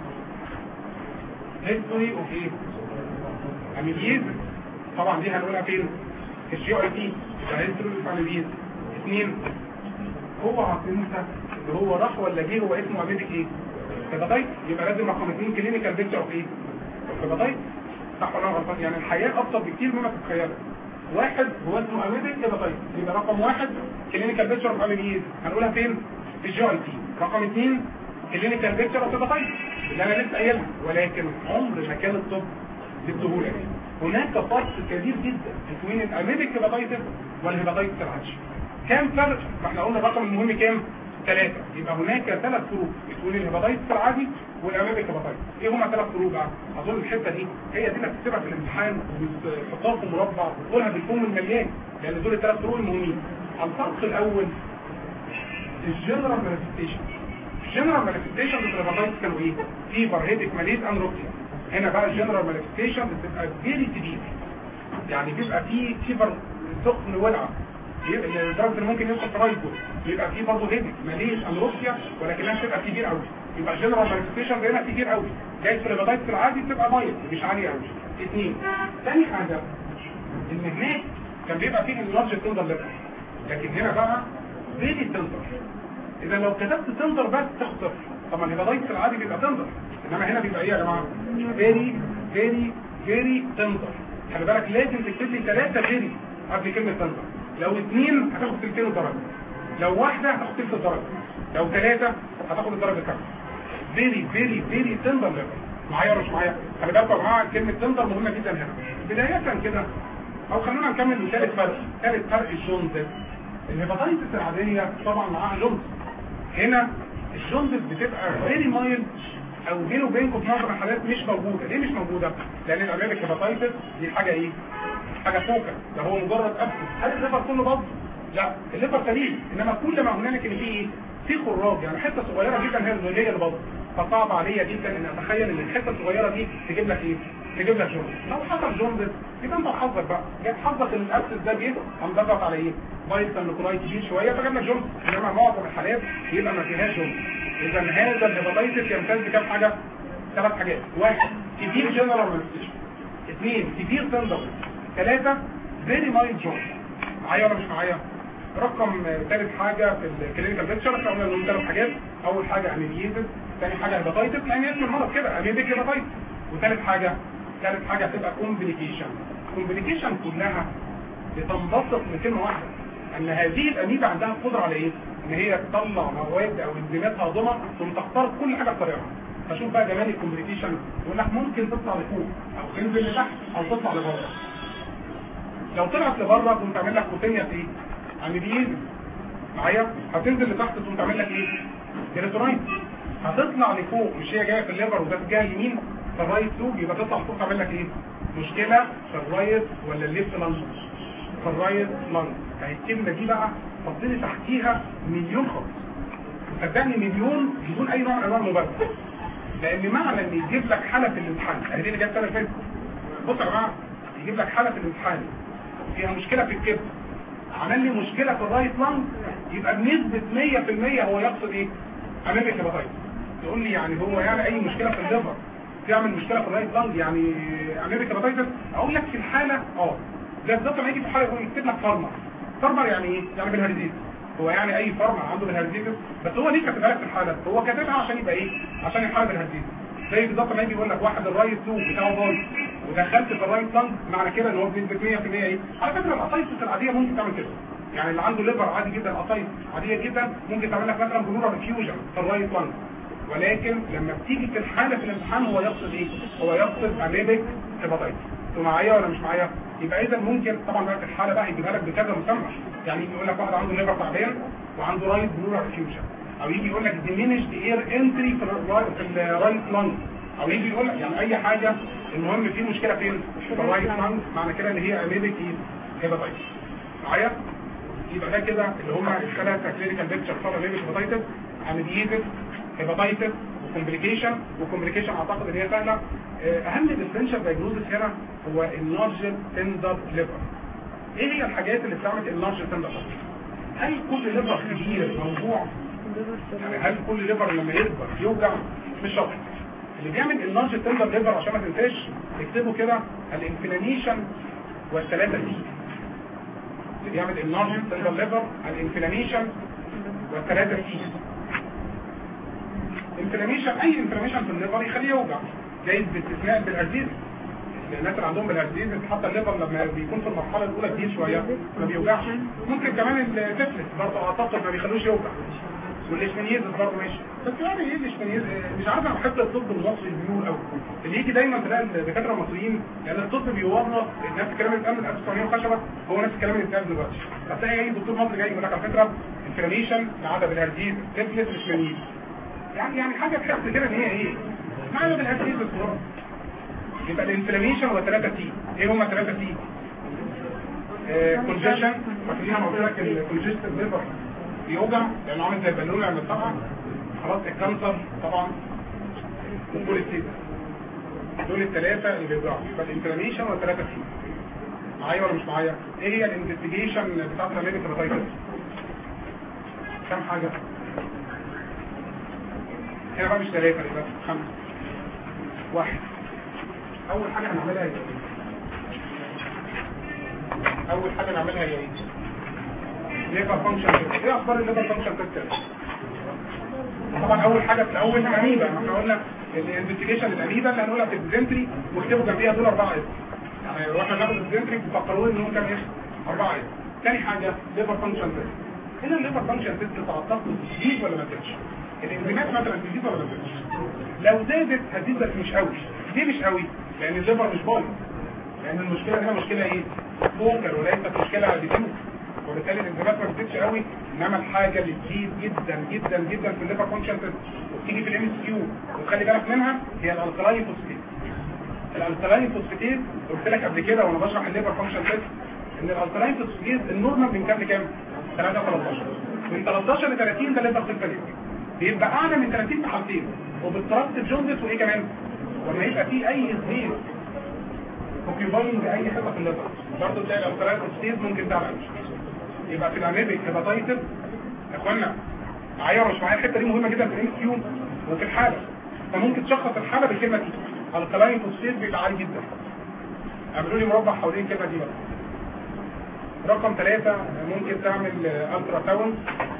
هيستوري اوف ايه؟ اميبيز. طبعا دي هنقولها فين؟ في الجي اي تي. هيستوري اوف اميبيز. 2 اوعى تنسى اللي هو راح ولا جه هو اسمه اميبيك ايه؟ هيباتايتس. يبقى لازم رقم 2 كلينيكال بيكتشر اوف ايه؟ هيباتايتس. صح ولا غلطان؟ يعني الحياه ابسط بكتير مما تتخيلها. 1 هو اسمه اميبيك هيباتايتس. يبقى رقم 1 كلينيكال بيكتشر اوف اميبيز. هنقولها فين؟ في الجي اي تي. رقم 2 كلينيكال بيكتشر اوف هيباتايتس اللي انا لسه قايلها. ولكن عمر ما كان الطب بالسهوله دي. هناك فرق كبير جدا بين الاميبيك هيباتايتس والهيباتايتس العادي. كام فرق؟ ما احنا قلنا الرقم المهم كام؟ 3. يبقى هناك 3 فروق بين الهيباتايتس العادي والاميبيك هيباتايتس. ايه هما 3 فروق بقى؟ اظن الحته دي هي دي اللي هتكتبها في الامتحان وتحطها في مربع وتقولها بالفم المليان لان دول ال3 فروق المهمين. الفرق الاول الجنرال مانيفستيشن. الجنرال مانيفستيشن في الهيباتايتس كانوا ايه؟ فيفر، هيديك، ماليز، انروكسيا. هنا بقى الجنرال مانيفستيشن بتبقى فيري سيفير. يعني بيبقى فيه فيفر سخن ولعه لدرجه ان ممكن يدخل في رايبو. بيبقى فيه برضه هيديك، ماليز، انروكسيا ولكنها بتبقى كبير قوي. يبقى الجنرال مانيفستيشن هنا كبير قوي. جاي في الهيباتايتس العادي بتبقى مايل مش عاليه قوي. 2 ثاني حاجه ان هناك كان بيبقى فيه اللارج تندر ليفر لكن هنا بقى فيري تندر. اذا لو كتبت تندر بس تخسر. طبعا الهيباتايتس العادي بيبقى تندر انما هنا بيبقى ايه يا جماعه؟ فيري فيري فيري تندر. خلي بالك لازم تكتب لي 3 فيري قبل كلمه تندر. لو 2 هتاخد تلتين الدرجه، لو 1 هتاخد تلت الدرجه، لو 3 هتاخد الدرجه كامله. فيري فيري فيري تندر ليفل. معايا ولا مش معايا؟ خلي بالكم يا جماعه كلمه تندر مهمه جدا هنا. بدايه كده او خلونا نكمل من ثالث فرق الجوندس. الهيباتايتس العاديه طبعا معاها جوندس. هنا الجوندس بتبقى فيري مايلد او بينه وبينكم في معظم الحالات مش موجوده. ليه مش موجوده؟ لان الامريكا هيباتايتس دي حاجه ايه؟ حاجه فوكا، ده هو مجرد ابسس. هل الليفر كله بض؟ لا، الليفر سليم، انما كل ما هنالك ان في ايه؟ في خراج، يعني حته صغيره جدا هي الزوجيه اللي بض. فصعب عليا جدا ان اتخيل ان الحته الصغيره دي تجيب لك ايه؟ تجيب لك جوندس. لو حصل جوندس يبقى انت حظك بقى، جاي حظك ان الابسس ده جه قام ضغط على ايه؟ فيتامين نيكولايت كبير شويه فجاب لك جوندس، انما معظم الحالات يبقى ما فيهاش جوندس. اذا هذا الهيباتايتس يمتاز بكام حاجه؟ 3 حاجات. 1 كبير جنرال مانستيشن، 2 كبير تندر، 3 فيري مايلد جوندس. معايا ولا مش معايا؟ رقم ثالث حاجه في الكلينيكال بيكتشر احنا قلنا لهم 3 حاجات. اول حاجه اميبيزيس، ثاني حاجه هيباتايتس لان اسم المرض كده اميبيك هيباتايتس، وثالث حاجه هتبقى كومبليكيشن. الكومبليكيشن كلها بتنبسط من كلمه واحده، ان هذه الاميبا عندها القدره على ايه؟ ان هي تطلع مواد او انزيمات هاضمه ثم تختار كل حاجه بطريقها. فشوف بقى جمال الكومبليكيشن، يقول لك ممكن تطلع لفوق او تنزل لتحت او تطلع لبره. لو طلعت لبره تقوم تعمل لك بروتينيا ايه؟ اميبيز. معايا؟ هتنزل لتحت تقوم تعمل لك ايه؟ كيراتونايت. هتطلع لفوق، مش هي جايه في الليفر وده في الجهه اليمين في الرايت توب، يبقى تطلع لفوق تعمل لك ايه؟ مشكله في الرايت ولا الليفت لانج؟ في الرايت لانج. يعني الكلمه دي بقى حطيني تحتيها مليون خط، صدقني مليون بدون اي نوع من انواع المبالغه. لان معنى ان يجيب لك حاله في الامتحان، دي اللي جت السنه اللي فاتت. بصوا يا جماعه، يجيب لك حاله في الامتحان فيها مشكله في الكبد، عمل لي مشكله في الرايت لانج، يبقى بنسبه 100% هو يقصد ايه؟ اميبيك هيباتايتس. تقول لي يعني هو يعني اي مشكله في الليفر تعمل مشكله في الرايت لانج يعني اميبيك هيباتايتس؟ اقول لك في الحاله ده بالظبط لما يجي في الحاله يقول يكتب لك فارما. فارما يعني ايه؟ يعني بالهرزيز. هو يعني اي فارما عنده بالهرزيز، بس هو ليه كاتبها لك في الحاله؟ هو كاتبها عشان يبقى ايه؟ عشان الحاله بالهرزيز. زي بالظبط لما يجي يقول لك واحد الرايت توب بتاعه بايظ ودخلت في الرايت لانج، معنى كده ان هو بنسبه 100% ايه؟ على فكره القطايف العاديه ممكن تعمل كده. يعني اللي عنده ليفر عادي جدا، قطايف عاديه جدا ممكن تعمل لك مثلا بلورال فيوجن في الرايت لانج. ولكن لما بتيجي في الحاله في الامتحان هو يقصد ايه؟ هو يقصد اميبيك هيباتايتس. انتوا معايا ولا مش معايا؟ يبقى اذا ممكن طبعا بقى في الحاله بقى يجيبها لك بكذا مسمى. يعني يجي يقول لك واحد عنده ليفر تعبان وعنده رايت بلورال فيوجن، او يجي يقول لك diminished air entry في الرايت لانج، او يجي يقول لك يعني اي حاجه. المهم في مشكله فين؟ في الرايت لانج، معنى كده ان هي اميبيك هيباتايتس. معايا؟ يبقى ده كده اللي هم الثلاثه كلينيكال بيكتشر بتاع اميبيك هيباتايتس، اميبيزيس، هيباتايتس، وكومبليكيشن. وكومبليكيشن اعتقد ان هي سهله. اهم ديفرنشال دايجنوزس هنا هو اللارج تندر ليفر. ايه هي الحاجات اللي بتعمل اللارج تندر ليفر؟ هل كل ليفر كبير موضوع؟ يعني هل كل ليفر لما يكبر يوجع؟ مش شرط. اللي بيعمل اللارج تندر ليفر عشان ما تنساش اكتبوا كده الانفلاميشن والثلاثه دي. اللي بيعمل اللارج تندر ليفر الانفلاميشن والثلاثه دي. انفلاميشن، اي انفلاميشن في الليفر يخليه يوجع، جايز باستثناء بالهرزيز. الناس اللي عندهم بالهرزيز حتى الليفر لما بيكون في المرحله الاولى كبير شويه ما بيوجعش. ممكن كمان التفلس برضه اعتقد ما بيخلوش يوجع، والاشمنيزس برضه ماشي. بس يعني ايه الاشمنيزس؟ مش عارف، انا بحب الطب المصري بيقول قوي اللي يجي دايما تلاقي الدكاتره المصريين، لان الطب بيوظف نفس الكلام اللي اتقال من 1900 وخشبه هو نفس الكلام اللي اتقال دلوقتي. هتلاقي اي دكتور مصري جاي يقول لك على فكره انفلاميشن ما عدا بالهرزيز، تفلس، اشمنيزس. يعني حاجه تحس كده ان هي ايه؟ ما عدا بالهرزيز بالظبط. يبقى الانفلاميشن والثلاثه تي. ايه هما الثلاثه تي؟ كونجيشن. فاكرين انا قلت لك الكونجستيف ليفر بيوجع لانه عامل زي البالونه لما اتسقع. خلاص الكانسر طبعا والبوليسيس. دول الثلاثه اللي بيوجعوا. يبقى الانفلاميشن والثلاثه تي. معايا ولا مش معايا؟ ايه هي الانفستيجيشن بتاعت الاميبيك هيباتايتس؟ كم حاجه؟ هنا بقى مش ثلاثه، يبقى 5. 1. اول حاجه هنعملها هي ايه؟ ليفر فانكشن تيست. ايه اخبار الليفر فانكشن تيست؟ طبعا اول حاجه في الاول اميبا. احنا قلنا الانفستيجيشن الاميبا اللي هنقولها في الديزنتري واكتبوا جنبيها دول 4 اسم. يعني واحنا بناخد الديزنتري بتفكروني ان هو كام اسم؟ 4 اسم. ثاني حاجه ليفر فانكشن تيست. هنا الليفر فانكشن تيست تعتقد تزيد ولا ما تزيدش؟ الانزيمات مثلا تزيد ولا ما تزيدش؟ لو زادت هتزيد بس مش قوي. ليه مش قوي؟ لان الليفر مش بايظ. لان المشكله هنا مشكله ايه؟ فوكال وليست مشكله ديفيوز، وبالتالي الانزيمات ما بتزيدش قوي. انما الحاجه اللي تزيد جدا جدا جدا في الليفر فانكشن وبتيجي في الام اس كيو وتخلي بالك منها هي الالكلاين فوسفاتيز. الالكلاين فوسفاتيز قلت لك قبل كده وانا بشرح الليفر فانكشن تيست ان الالكلاين فوسفاتيز النورمال من كام لكام؟ 3 13. من 13 ل 30 ده ليفر سيل بيبقى اعلى من 30 في حالتين، وبالترتب جوندس وايه كمان؟ لما يبقى فيه اي زيت اوكيباين باي حته في الليفر برضه تلاقي الالكلاين فوسفاتيز ممكن تعلى. يبقى في الاميبك هيباتايتس يا اخوانا معايا مش معايا؟ الحته دي مهمه جدا في الام كيو وفي الحاله، فممكن تشخص الحاله بالكلمه دي الكلاين فوسفاتيز بيبقى عالي جدا. اعملوا لي مربع حوالين الكلمه دي بقى. رقم 3 ممكن تعمل الترا ساوند،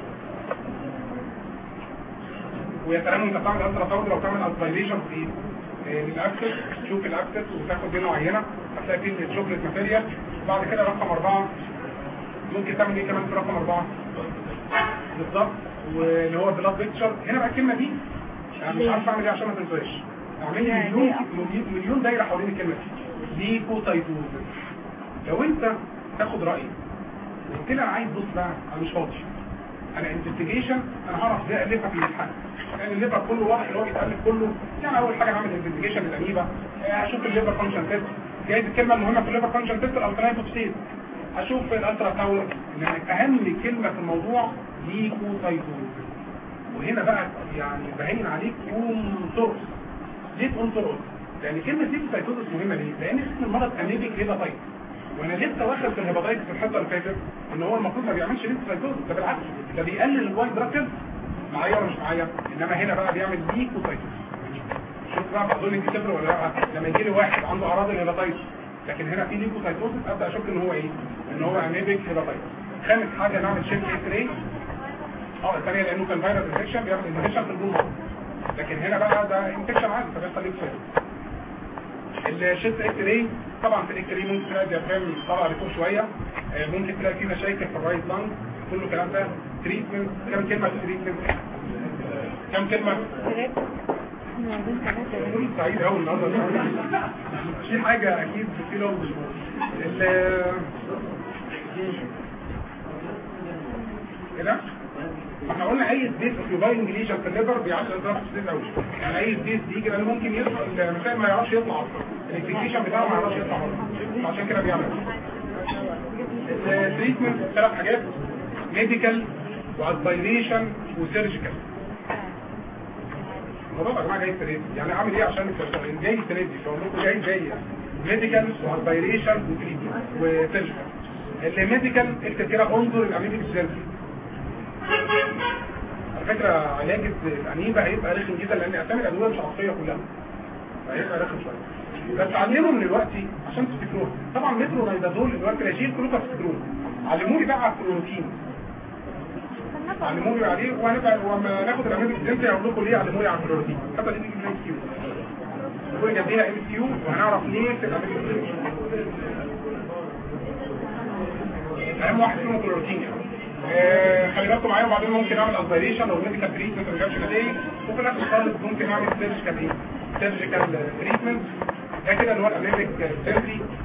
ويا سلام انت تعمل الترا ساوند لو تعمل اسبيريشن في للاكسس، تشوف الاكسس وتاخد منه عينه هتلاقي فيه الشوكليت ماتيريال. بعد كده رقم 4 ممكن تعمل ايه كمان في رقم 4 بالظبط، واللي هو بلاد بيكتشر. هنا بقى الكلمه دي انا مش عارف اعمل ايه عشان ما تنساش. اعمل لي مليون دايره حوالين الكلمه دي. ليكوسايتوز. لو انت تاخد رايي قلت لي انا عايز بص بقى انا مش فاضي، انا انفستيجيشن انا هعرف ازاي الفها في الامتحان، يعني الليفر كله واضح اللي هو بيتالف كله. يعني اول حاجه هعمل انفستيجيشن للاميبا، اشوف الليفر فانكشن تيست، جايز الكلمه المهمه في الليفر فانكشن تيست الالكلاين فوسفاتيز، اشوف الالترا ساوند. اهم كلمه في الموضوع ليكوسايتوز. وهنا بقى يعني باين عليك انصرف. ليه انصرف؟ لان كلمه ليكوسايتوز مهمه ليه؟ لان اسم المرض انيبيك هيباتايتس، وانا لسه واخد في الهيباتايتس في الحصه اللي فاتت ان هو المفروض ما بيعملش ليكوسايتوز، ده بالعكس ده بيقلل الوايت بلاد. معايا ولا مش معايا؟ انما هنا بقى بيعمل ليكوسايتوز. شوف بقى بظن دي صفر ولا لا؟ لما يجي لي واحد عنده اعراض الهيباتايتس لكن هنا في ليكوسايتوز ابدا اشك ان هو ايه؟ ان هو انيبيك هيباتايتس. خامس حاجه نعمل شيفت اكس راي. الثانيه لانه كان فيروس انفكشن بيعمل انفكشن في البول، لكن هنا بقى ده انفكشن عادي فبيحصل ليكوسايتوز. الشيفت اكس راي طبعا في الاكس راي ممكن تلاقي ديافرام طالع لفوق شويه، ممكن تلاقي فيه مشاكل في الرايت لانج، كله الكلام ده. تريتمنت كم كلمه في التريتمنت؟ كم كلمه؟ سعيد قوي النهارده. في حاجه اكيد في لو كده احنا قلنا اي سبيس اوكيوباينج ليجن في الليفر بيعدي الضغط سبيس قوي، يعني اي سبيس بيجي لانه ممكن يدخل المكان ما يعرفش يطلع اصلا، الانفكشن بتاعه ما يعرفش يطلع اصلا، عشان كده بيعمل التريتمنت 3 حاجات: ميديكال واسبيريشن وسيرجيكال. الموضوع يا جماعه جاي تريد، يعني اعمل ايه عشان جاي تريد؟ بقول لكم جاي ميديكال واسبيريشن وسيرجيكال. الميديكال اكتب كده انظر الاميبيك سيرجي. على فكره علاج الانيبا هيبقى رخم جدا لان اسامي الادويه مش عصريه كلها، فهيبقى رخم شويه، بس علموا من دلوقتي عشان تفتكروه. طبعا مترونيدازول دلوقتي ريجيل كلوكاسترول، علموني بقى على الكلوروكين، علموني عليه، وهنبقى لما ناخد الاميبيك سيرجي هقول لكم ليه علموني على الكلوروكين. حتى دي تيجي ام كيو، كل جنبيها ام كيو وهنعرف ليه في الاميبيك سيرجي. اهم واحد فيهم كلوروكين يعني. خلي بالكم معايا، وبعدين ممكن اعمل اسبيريشن لو الميديكال تريتمنت ما جابش نتائج، وفي الاخر خالص ممكن اعمل سيرجيكال تريتمنت. ده كده اللي هو الاميبيك سيرجي.